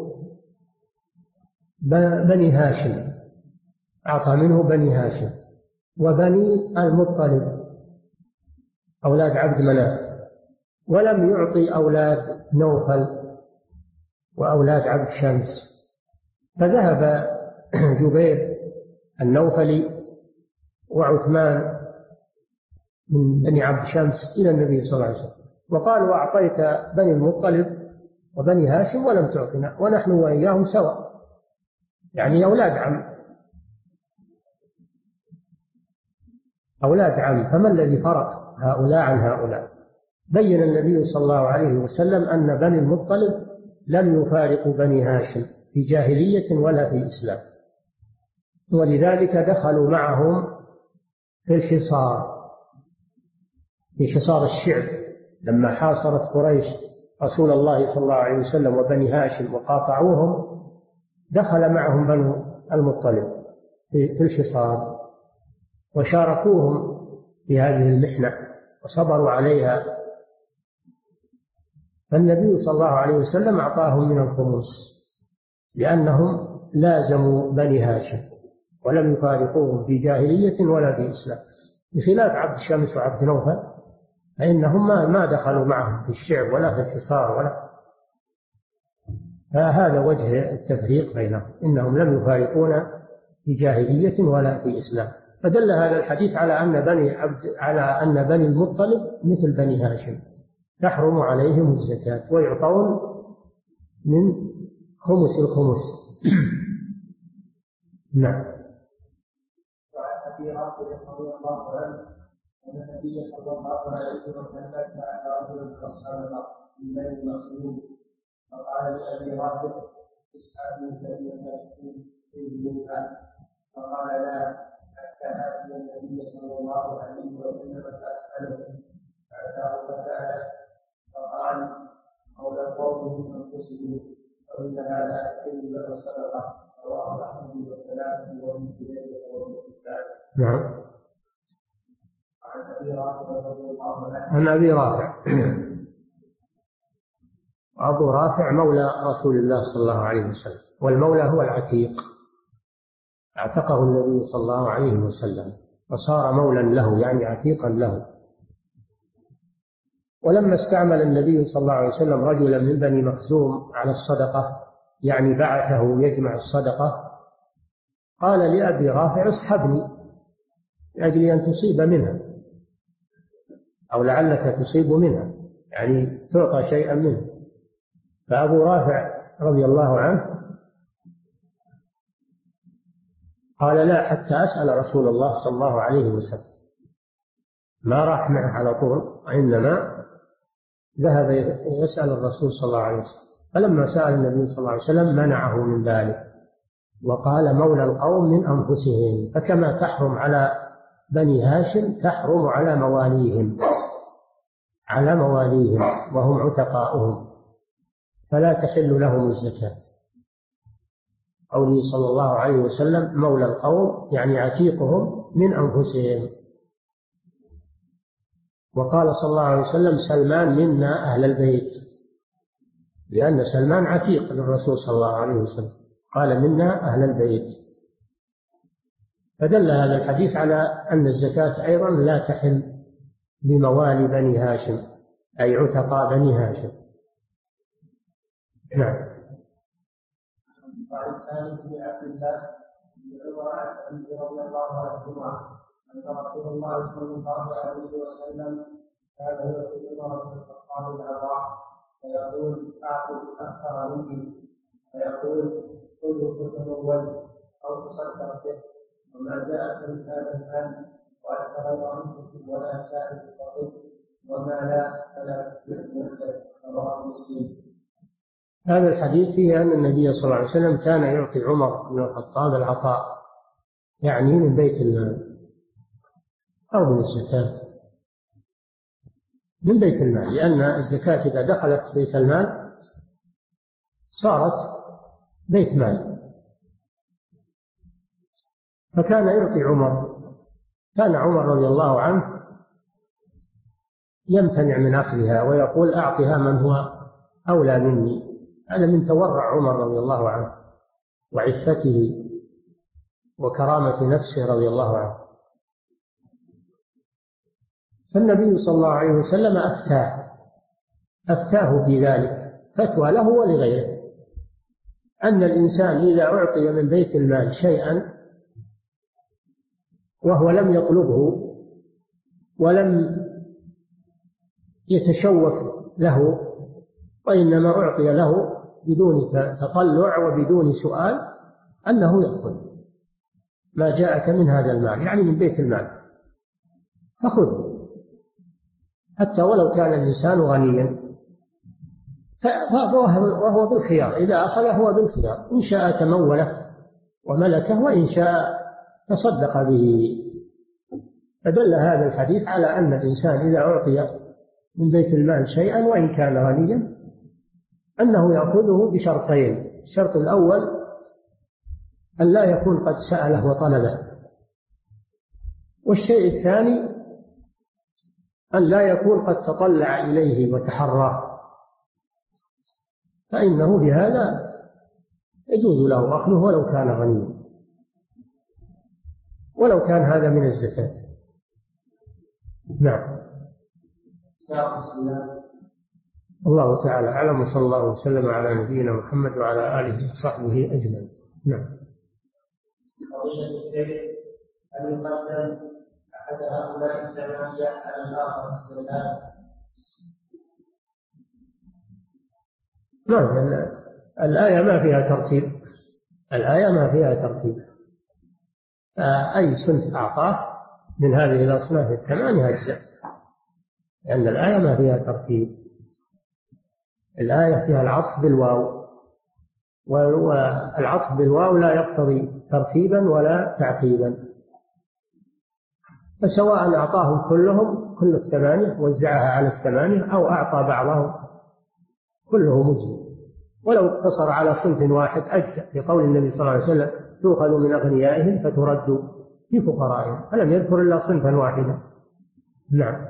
بني هاشم، أعطى منه بني هاشم وبني المطلب أولاد عبد مناف، ولم يعطي أولاد نوفل وأولاد عبد شمس. فذهب جبير النوفلي وعثمان من بني عبد شمس إلى النبي صلى الله عليه وسلم وقالوا: أعطيت بني المطلب وبني هاشم ولم تعطنا، ونحن وإياهم سواء، يعني أولاد عم، أولاد عم، فما الذي فرق هؤلاء عن هؤلاء؟ بين النبي صلى الله عليه وسلم أن بني المطلب لم يفارقوا بني هاشم في جاهلية ولا في إسلام، ولذلك دخلوا معهم في الحصار، في حصار الشعب، لما حاصرت قريش رسول الله صلى الله عليه وسلم وبني هاشم وقاطعوهم، دخل معهم بنو المطلب في الحصار وشاركوهم في هذه المحنة وصبروا عليها. فالنبي صلى الله عليه وسلم أعطاهم من الخمس لأنهم لازموا بني هاشم ولم يفارقوهم في جاهلية ولا في إسلام، بخلاف عبد شمس وعبد نوفل فإنهم ما دخلوا معهم في الشعب ولا في الحصار ولا. فهذا وجه التفريق بينهم، إنهم لم يفارقون في جاهلية ولا في إسلام. فدل هذا الحديث على أن بني المطلب مثل بني هاشم تحرم عليهم الزكاة ويعطون من خمس الخمس. نعم. وعن ابي رافع رضي الله عنه ان النبي صلى الله عليه وسلم بعث رجلا فصلى من بني مخزوم فقال لابي رافع: اسالني كلمه منها، فقال: لا، حتى اتي النبي صلى الله عليه وسلم فاساله، فاتاه فساله فقال: قول القوم من انفسهم فان هذا الكذب والصدقه، رواه احمد والثلاثه وابن جرير وابن حبان. نعم. عن ابي رافع رضي الله عنه. عن ابي رافع، أبو رافع مولى رسول الله صلى الله عليه وسلم، والمولى هو العتيق، اعتقه النبي صلى الله عليه وسلم فصار مولا له، يعني عتيقا له. ولما استعمل النبي صلى الله عليه وسلم رجلا من بني مخزوم على الصدقة، يعني بعثه يجمع الصدقة، قال لأبي رافع: اصحبني لأجل أن تصيب منها، أو لعلك تصيب منها، يعني تعطى شيئا منها. فأبو رافع رضي الله عنه قال: لا، حتى أسأل رسول الله صلى الله عليه وسلم. ما راح معه على طول، وإنما ذهب يسأل الرسول صلى الله عليه وسلم. فلما سأل النبي صلى الله عليه وسلم منعه من ذلك وقال: مولى القوم من أنفسهم، فكما تحرم على بني هاشم تحرم على مواليهم، وهم عتقاؤهم، فلا تحل لهم الزكاة. قوله صلى الله عليه وسلم مولى القوم يعني عتيقهم من أنفسهم. وقال صلى الله عليه وسلم: سلمان منا أهل البيت، لأن سلمان عتيق للرسول صلى الله عليه وسلم، قال: منا أهل البيت. فدل هذا الحديث على أن الزكاة أيضا لا تحل بموالي بني هاشم أي عتقاء بني هاشم. نعم. وعن سالم بن عبد الله بن عمر عن ابي رضي الله عنهما ان رسول الله صلى الله عليه وسلم كان يعطي عمر بن الخطاب العطاء فيقول اعطي اكثر مني، فيقول كل تتمول او تصدق به، وما جاءك من هذا المال واكثر منه ولا سائل الفقير وما لا فلا يحسب. رواه مسلم. هذا الحديث فيه أن النبي صلى الله عليه وسلم كان يعطي عمر بن الخطاب العطاء، يعني من بيت المال أو من الزكاة، من بيت المال، لأن الزكاة إذا دخلت بيت المال صارت بيت مال. فكان يعطي عمر، كان عمر رضي الله عنه يمتنع من أخذها ويقول أعطها من هو أولى مني. هذا من تورع عمر رضي الله عنه وعفته وكرامة نفسه رضي الله عنه. فالنبي صلى الله عليه وسلم أفتاه في ذلك فتوى له ولغيره، أن الإنسان إذا أعطي من بيت المال شيئا وهو لم يطلبه ولم يتشوف له وإنما أعطي له بدون تطلع وبدون سؤال، أنه يأخذ ما جاءك من هذا المال، يعني من بيت المال، فخذه حتى ولو كان الإنسان غنيا، وهو بالخيار، إذا أخذ هو بالخيار، إن شاء تموله وملكه وإن شاء تصدق به. فدل هذا الحديث على أن الإنسان إذا أعطي من بيت المال شيئا وإن كان غنيا أنه يأخذه بشرطين: الشرط الأول أن لا يكون قد سأله وطلبه، والشيء الثاني أن لا يكون قد تطلع إليه وتحراه، فإنه بهذا يجوز له أخذه ولو كان غنيا، ولو كان هذا من الزكاة. نعم. الله تعالى أعلم، وصلى الله وسلم على نبينا محمد وعلى آله وصحبه أجمعين. نعم. قضية الشرك أن يقدم أحد هؤلاء الثمانية على الآخر الثلاثة. نعم، الآية ما فيها ترتيب، الآية ما فيها ترتيب، أي صنف أعطاه من هذه الأصناف الثمانية أجزاء، لأن الآية ما فيها ترتيب. الآية فيها العطف بالواو، والعطف بالواو لا يقتضي ترتيبا ولا تعقيبا، فسواء أعطاهم كلهم كل الثمانية وزعها على الثمانية أو أعطى بعضهم كله مجزي، ولو اقتصر على صنف واحد أجزاء، في قول النبي صلى الله عليه وسلم: تؤخذ من أغنيائهم فترد في فقرائهم، فلم يذكر إلا صنفا واحدا. نعم.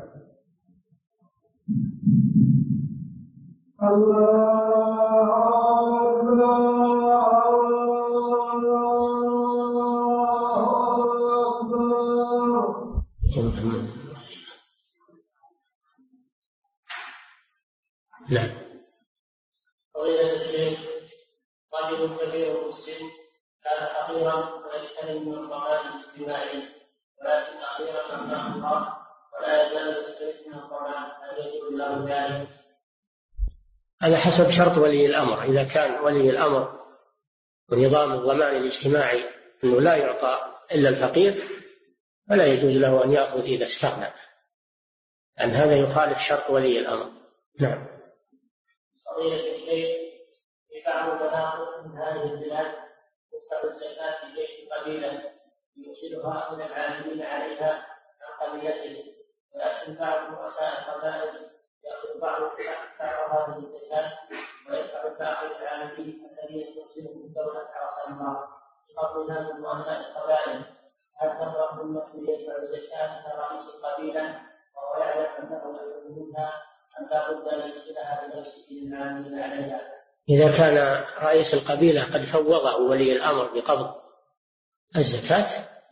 نعم. فضيلة الشيخ، رجل كبير مسلم كان فقيرا ويشتري من الطعام الاجتماعي، ولكن أخيرا أمنعه الله ولا يزال يشتري من الطعام، هل يجوز له ذلك؟ هذا حسب شرط ولي الأمر. إذا كان ولي الأمر ونظام الضمان الاجتماعي أنه لا يعطى إلا الفقير فلا يجوز له أن يأخذ إذا استغنى، أن هذا يخالف شرط ولي الأمر. نعم. قضية الشيخ، في بعض المناطق من هذه البلاد تدفع الزكاة في جيش قبيلة يرسلها إلى العاملين عليها عن قبيلته، ولكن بعض رؤساء القبائل يأخذ بعض هذه الزكاة ويدفع الباقي للعاملين الذين يرسلهم الدولة عرفها الله بقبلها من رؤساء القبائل. هل تفرق المسؤول يدفع الزكاة كرئيس القبيلة وهو يعلم أنه يأخذ منها أم لا بد أن يرسلها لنفسه للعاملين عليها؟ إذا كان رئيس القبيلة قد فوضه ولي الأمر بقبض الزكاة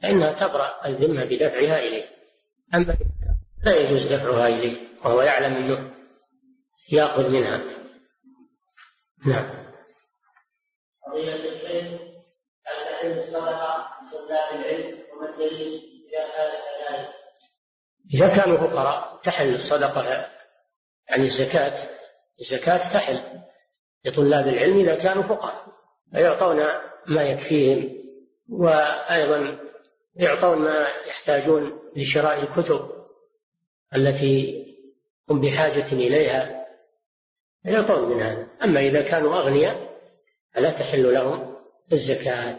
فإنها تبرأ الذمة بدفعها إليه. أما لا يجوز دفعها إليه وهو يعلم أنه يأخذ منها. نعم. قضية الشيخ هل تحل الصدقة لطلاب العلم وما الدليل إذا كان كذلك؟ إذا كانوا فقراء تحل الصدقة، يعني الزكاة تحل لطلاب العلم إذا كانوا فقراء، فيعطون ما يكفيهم، وأيضا يعطون ما يحتاجون لشراء الكتب التي هم بحاجة إليها، يعطون من هذا. أما إذا كانوا أغنياء فلا تحل لهم الزكاة.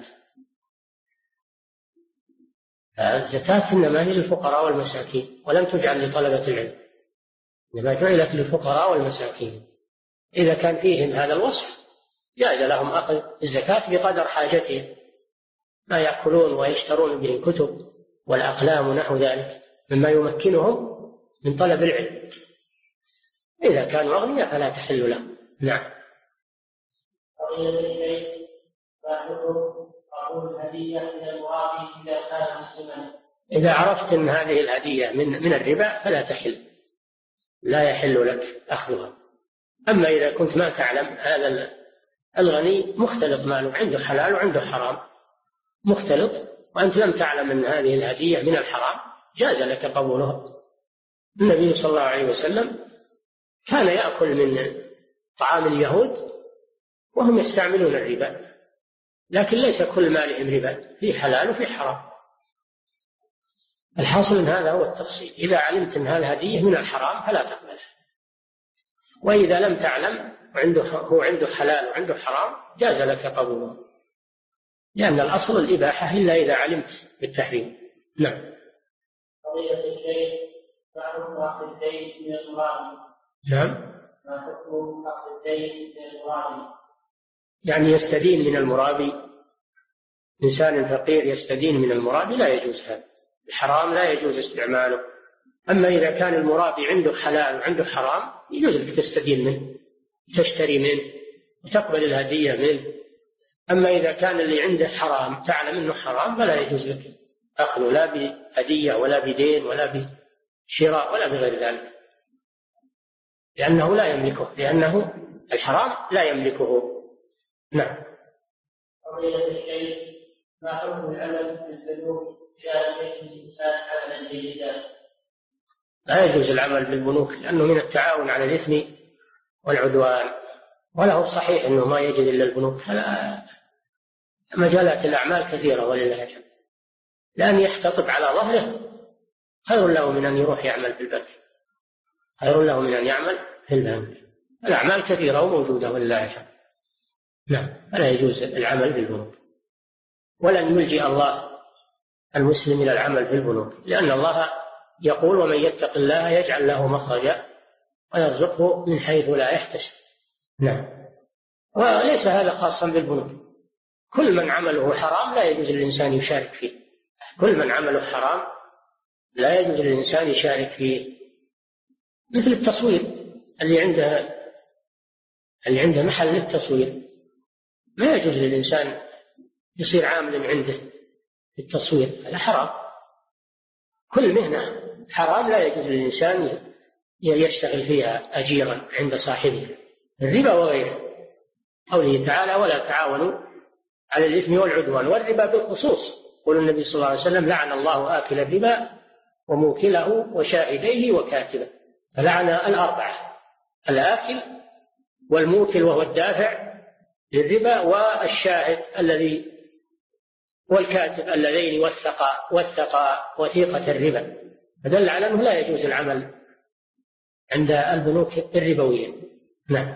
الزكاة إنما هي للفقراء والمساكين، ولم تجعل لطلبة العلم، إنما جعلت للفقراء والمساكين. إذا كان فيهم هذا الوصف جاز لهم أخذ الزكاة بقدر حاجتهم، ما يأكلون ويشترون به الكتب والأقلام ونحو ذلك مما يمكنهم من طلب العلم. إذا كانوا أغنياء فلا تحل لهم. نعم. قضية الشيخ قبول الهدية من المرابي إذا كان مسلما. إذا عرفت أن هذه الهدية من الربا فلا تحل، لا يحل لك أخذها. أما إذا كنت ما تعلم، هذا الغني مختلط ماله، عنده حلال وعنده حرام، مختلط، وأنت لم تعلم أن هذه الهدية من الحرام، جاز لك قبولها. النبي صلى الله عليه وسلم كان يأكل من طعام اليهود وهم يستعملون الربا، لكن ليس كل مالهم ربا، في حلال وفي حرام. الحاصل من هذا هو التفصيل. إذا علمت أن الهدية من الحرام فلا تقبلها، وإذا لم تعلم هو عنده حلال وعنده حرام جاز لك قبوله، لأن الأصل الإباحة إلا إذا علمت بالتحريم. نعم. قضية الشيخ ما حكم أخذ الدين من المرابي؟ نعم. ما حكم أخذ الدين من المرابي؟ يعني يستدين من المرابي، إنسان فقير يستدين من المرابي لا يجوز هذا، الحرام لا يجوز استعماله. أما إذا كان المرابي عنده حلال وعنده حرام يجوز لك تستدين منه، تشتري منه وتقبل الهدية منه. أما إذا كان اللي عنده حرام تعلم أنه حرام فلا يجوز لك أخذه، لا بهدية ولا بدين ولا بشراء ولا بغير ذلك، لأنه لا يملكه، لأنه الحرام لا يملكه. نعم. قضية الشيخ ما حكم العمل في البنوك إذا لم يكن الإنسان عملا جيدا؟ لا يجوز العمل بالبنوك لأنه من التعاون على الإثم والعدوان، وله صحيح أنه ما يجد إلا البنوك، فلا مجالات الأعمال كثيرة ولله الحمد، لأن يحتطب على ظهره خير له من أن يروح يعمل في البنك، خير له من أن يعمل في البنك. الأعمال كثيرة وموجودة ولله الحمد. نعم. فلا يجوز العمل بالبنوك، ولن يلجئ الله المسلم إلى العمل في البنوك، لأن الله يقول ومن يتق الله يجعل له مخرجا ويرزقه من حيث لا يحتسب. نعم. وليس هذا خاصا بالبنوك، كل من عمله حرام لا يجوز للإنسان يشارك فيه، كل من عمله حرام لا يجوز للإنسان يشارك فيه. مثل التصوير، اللي عنده محل للتصوير ما يجوز للإنسان يصير عامل عنده في التصوير، هذا حرام. كل مهنة حرام لا يجوز للإنسان يشتغل فيها أجيرا عند صاحبه، الربا وغيره. قوله تعالى ولا تعاونوا على الإثم والعدوان، والربا بالخصوص. قول النبي صلى الله عليه وسلم لعن الله آكل الربا وموكله وشاهديه وكاتبه، فلعن الأربعة: الآكل والموكل وهو الدافع للربا، والشاهد الذي والكاتب اللذين وثقا وثيقة الربا، فدل على أنه لا يجوز العمل عند البنوك الربوية. نعم.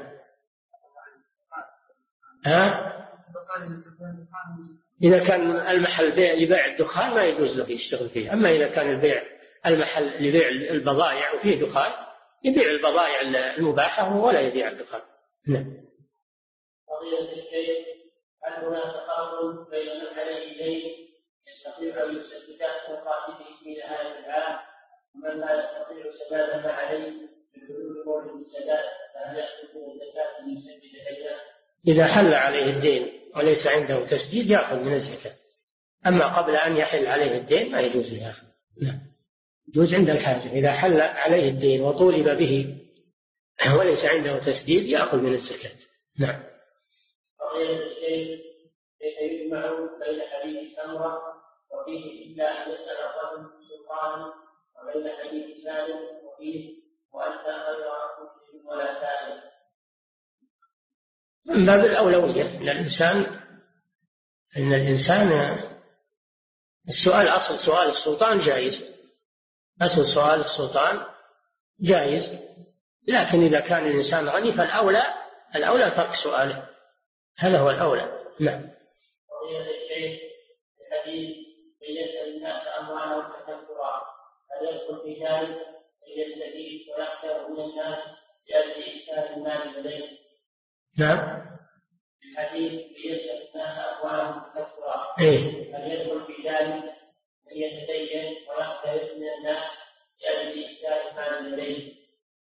إذا كان المحل بيع لبيع الدخان ما يجوز له يشتغل فيه، أما إذا كان المحل لبيع البضائع وفيه دخان يبيع البضائع المباحة ولا يبيع الدخان. نعم. قضية الشيخ هل هناك فرق بين من عليه دين يستطيع أن يسدد مقابله في نهاية العام ومن لا يستطيع سداد ما عليه بحلول موعد السداد، فهل يأخذ الزكاة من يسدد دينه؟ إذا حل عليه الدين وليس عنده تسديد يأخذ من الزكاة، أما قبل أن يحل عليه الدين ما يجوز لأخذ. لا، يجوز عند الحاجة. إذا حل عليه الدين وطولب به وليس عنده تسديد يأخذ من الزكاة. نعم. فضيلة الشيخ، كيف يجمع بين حديث سمرة وفيه إلا أن يسأل الرجل سلطانا، وبين حديث سالم وفيه وأنت غير مسلم ولا سالم؟ من باب الأولوية إن الإنسان السؤال، أصل سؤال السلطان جائز، أصل سؤال السلطان جائز، لكن إذا كان الإنسان غني فالأولى ترك سؤاله، هذا هو الأولى. نعم. وهي الشيخ الحديث يسأل الناس أموالهم تكثرا، هل يدخل في ذلك يستفيد ويخسر من الناس لأجل إكثار المال لديه؟ نعم. الحديث يسأل الناس أموالهم تكثرا، هل يدخل في ذلك أن يتدين ويخسر من الناس لأجل إكثار المال لديه؟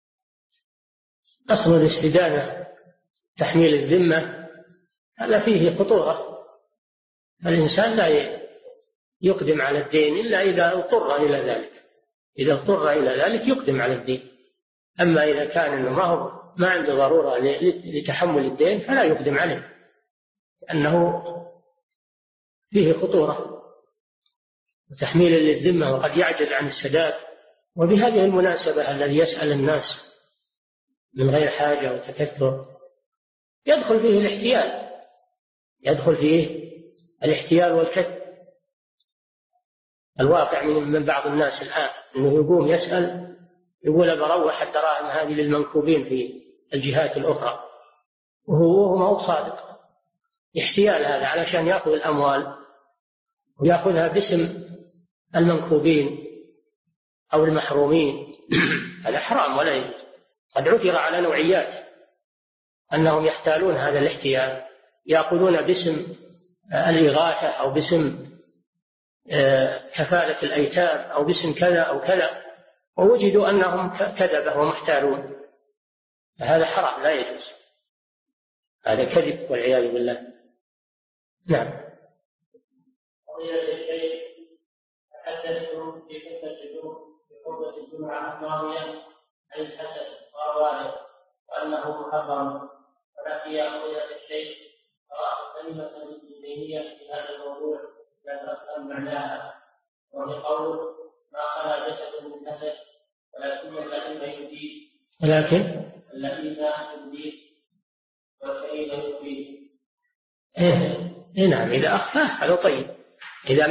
أصل الاستدانة تحميل الذمة، هذا فيه خطورة. الإنسان لا يقدم على الدين إلا إذا اضطر إلى ذلك، إذا اضطر إلى ذلك يقدم على الدين. أما إذا كان ما عنده ضرورة لتحمل الدين فلا يقدم عليه، لأنه فيه خطورة وتحميل للذمة وقد يعجز عن السداد. وبهذه المناسبة الذي يسأل الناس من غير حاجة وتكثر يدخل فيه الاحتيال، يدخل فيه الاحتيال والكذب. الواقع من بعض الناس الآن أنه يقوم يسأل، يقول بروح الدراهم هذه للمنكوبين في الجهات الأخرى، وهو ما هو صادق. احتيال هذا علشان يأخذ الأموال ويأخذها باسم المنكوبين أو المحرومين. هذا حرام ولا يجوز. قد عثر على نوعيات أنهم يحتالون هذا الاحتيال، يأخذون باسم الإغاثة أو باسم كفالة الأيتام أو باسم كذا أو كذا، ووجدوا أنهم كذبة ومحتالون، فهذا حرام لا يجوز، هذا كذب والعياذ بالله. نعم. تحدثت في خطبة الجمعة الماضية عن الحسد وأوانه وأنه محرم، ولكن يا فضيلة الشيخ قرأت كلمة ابن تيمية في هذا الموضوع لم أفهم معناها، وهي قول ما خلا جسد من حسد ولكن اللئيم يبديه، ولكن اللئيم يبديه والكريم يبديه. نعم، إذا أخفاه هذا طيب، إذا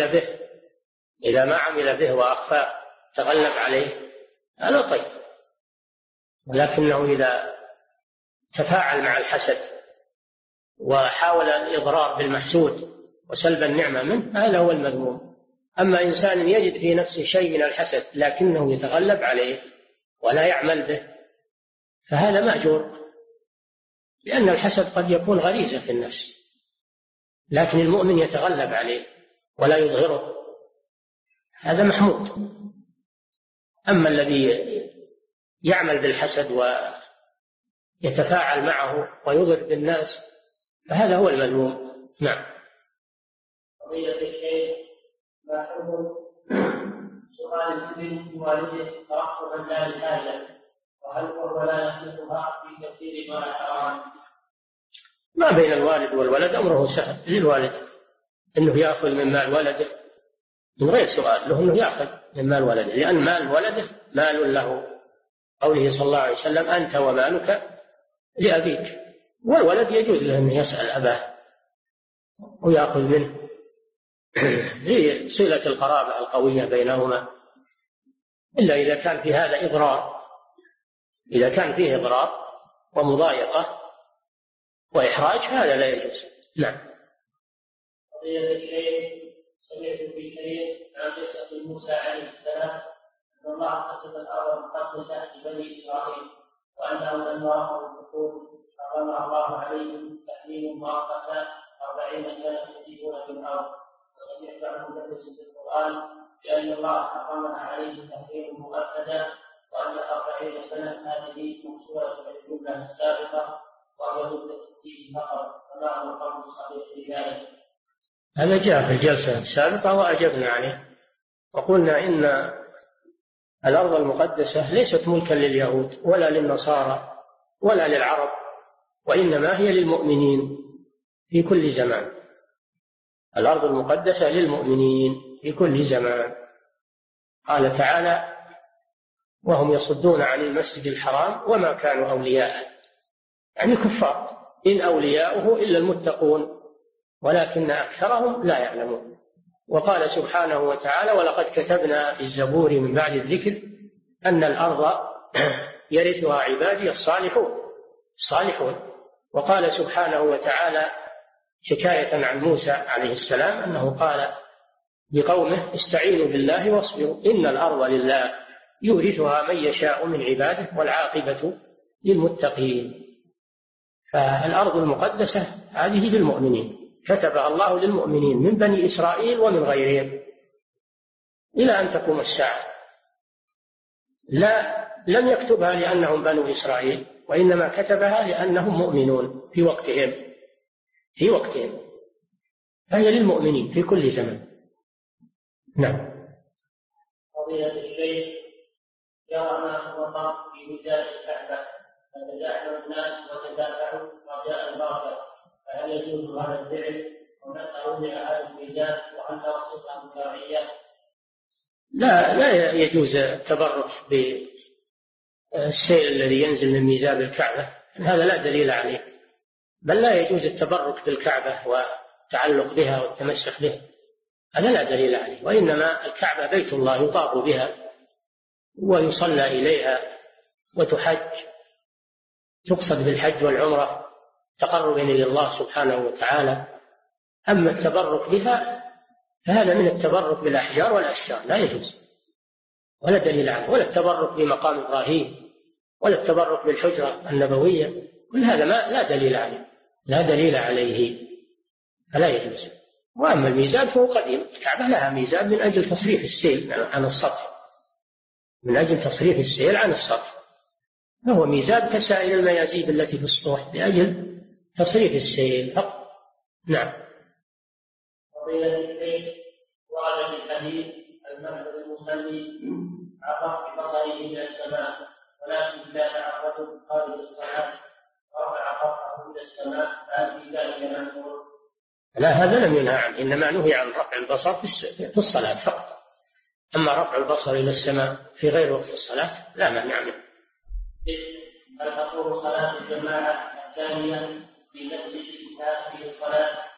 ما عمل به وأخفاه تغلب عليه هذا طيب، ولكنه إذا تفاعل مع الحسد وحاول الإضرار بالمحسود وسلب النعمة منه هذا هو المذموم. أما إنسان يجد في نفسه شيء من الحسد لكنه يتغلب عليه ولا يعمل به فهذا مأجور، لأن الحسد قد يكون غريزة في النفس، لكن المؤمن يتغلب عليه ولا يظهره، هذا محمود. أما الذي يعمل بالحسد ويتفاعل معه ويضر بالناس فهذا هو المذموم. نعم. قضية الشيخ ما حكم سؤال الابن بوالده ترقبا لا لحاجة، وهل هو لا يصلها في تفسير ما حرام؟ ما بين الوالد والولد أمره سهل للوالد أنه يأخذ من مال ولده من غير سؤال، له أنه يأخذ من مال ولده، لأن مال ولده مال له، قوله صلى الله عليه وسلم أنت ومالك لأبيك، والولد يجوز له أن يسأل أباه ويأخذ منه لصلة القرابة القوية بينهما، إلا إذا كان في هذا إضرار، إذا كان فيه إضرار ومضايقة وإحراج هذا لا يجوز. نعم. قضية الشيخ سمعت في شيء عن قصة موسى عليه السلام أن الله قصد الأرض المقدسة لبني إسرائيل، وأنه لما رأوا الدخول حرم الله عليهم تحريم مؤقتا 40 سنة يسيرون في الأرض، وسمعت عن مدرس في القرآن بأن الله حرمها عليهم تحريم مؤقتا، وأن 40 سنة هذه مقصورة من الجملة السابقة وهي مدة فقط، فما هو القول الصحيح في ذلك؟ هذا جاء في الجلسة السابقة وأجبنا عليه وقلنا إن الأرض المقدسة ليست ملكا لليهود ولا للنصارى ولا للعرب، وإنما هي للمؤمنين في كل زمان. الأرض المقدسة للمؤمنين في كل زمان. قال تعالى: وهم يصدون عن المسجد الحرام وما كانوا أولياءه، يعني كفار، إن أولياؤه إلا المتقون ولكن أكثرهم لا يعلمون. وقال سبحانه وتعالى: ولقد كتبنا في الزبور من بعد الذكر أن الأرض يرثها عبادي الصالحون. وقال سبحانه وتعالى حكاية عن موسى عليه السلام أنه قال لقومه: استعينوا بالله واصبروا إن الأرض لله يورثها من يشاء من عباده والعاقبة للمتقين. فالأرض المقدسة هذه للمؤمنين، كتبها الله للمؤمنين من بني إسرائيل ومن غيرهم إلى أن تقوم الساعة. لم يكتبها لأنهم بنو إسرائيل، وإنما كتبها لأنهم مؤمنون في وقتهم، فهي للمؤمنين في كل زمن. نعم. قضية الشيخ جرى ما وقع في ميزان الكعبة فتزاحم الناس وتدافعوا رجاء البركة، فهل يجوز هذا الفعل ومتى وضع هذا الميزان وهل تصفه شرعية؟ لا يجوز التبرك بالسيل الذي ينزل من ميزان الكعبة، هذا لا دليل عليه. بل لا يجوز التبرك بالكعبة والتعلق بها والتمسك به، هذا لا دليل عليه. وإنما الكعبة بيت الله يطاف بها ويصلى إليها وتحج، تقصد بالحج والعمرة تقربا إلى الله سبحانه وتعالى. أما التبرك بها فهذا من التبرك بالأحجار والأشجار، لا يجوز ولا دليل عليه، ولا التبرك بمقام إبراهيم ولا التبرك بالحجرة النبوية، كل هذا لا دليل عليه، فلا يجوز. وأما الميزان فهو قديم، الكعبة لها ميزان من أجل تصريف السيل عن السطح، فهو ميزان كسائر الميازيب التي في السطوح لأجل تصريف السيل فقط. نعم. قضية الشيخ ورد في الحديث: المرء المصلي عرف ببصره من السماء، ولكن كان عرضه خارج الصلاة ورفع طرفه إلى السماء، فهل في ذلك مأمور؟ لا، هذا لم ينهى عنه، إنما نهي عن رفع البصر في الصلاة فقط. أما رفع البصر إلى السماء في غير وقت الصلاة لا مانع منه. هل تقول صلاة الجماعة الثانية في مسجد في الصلاة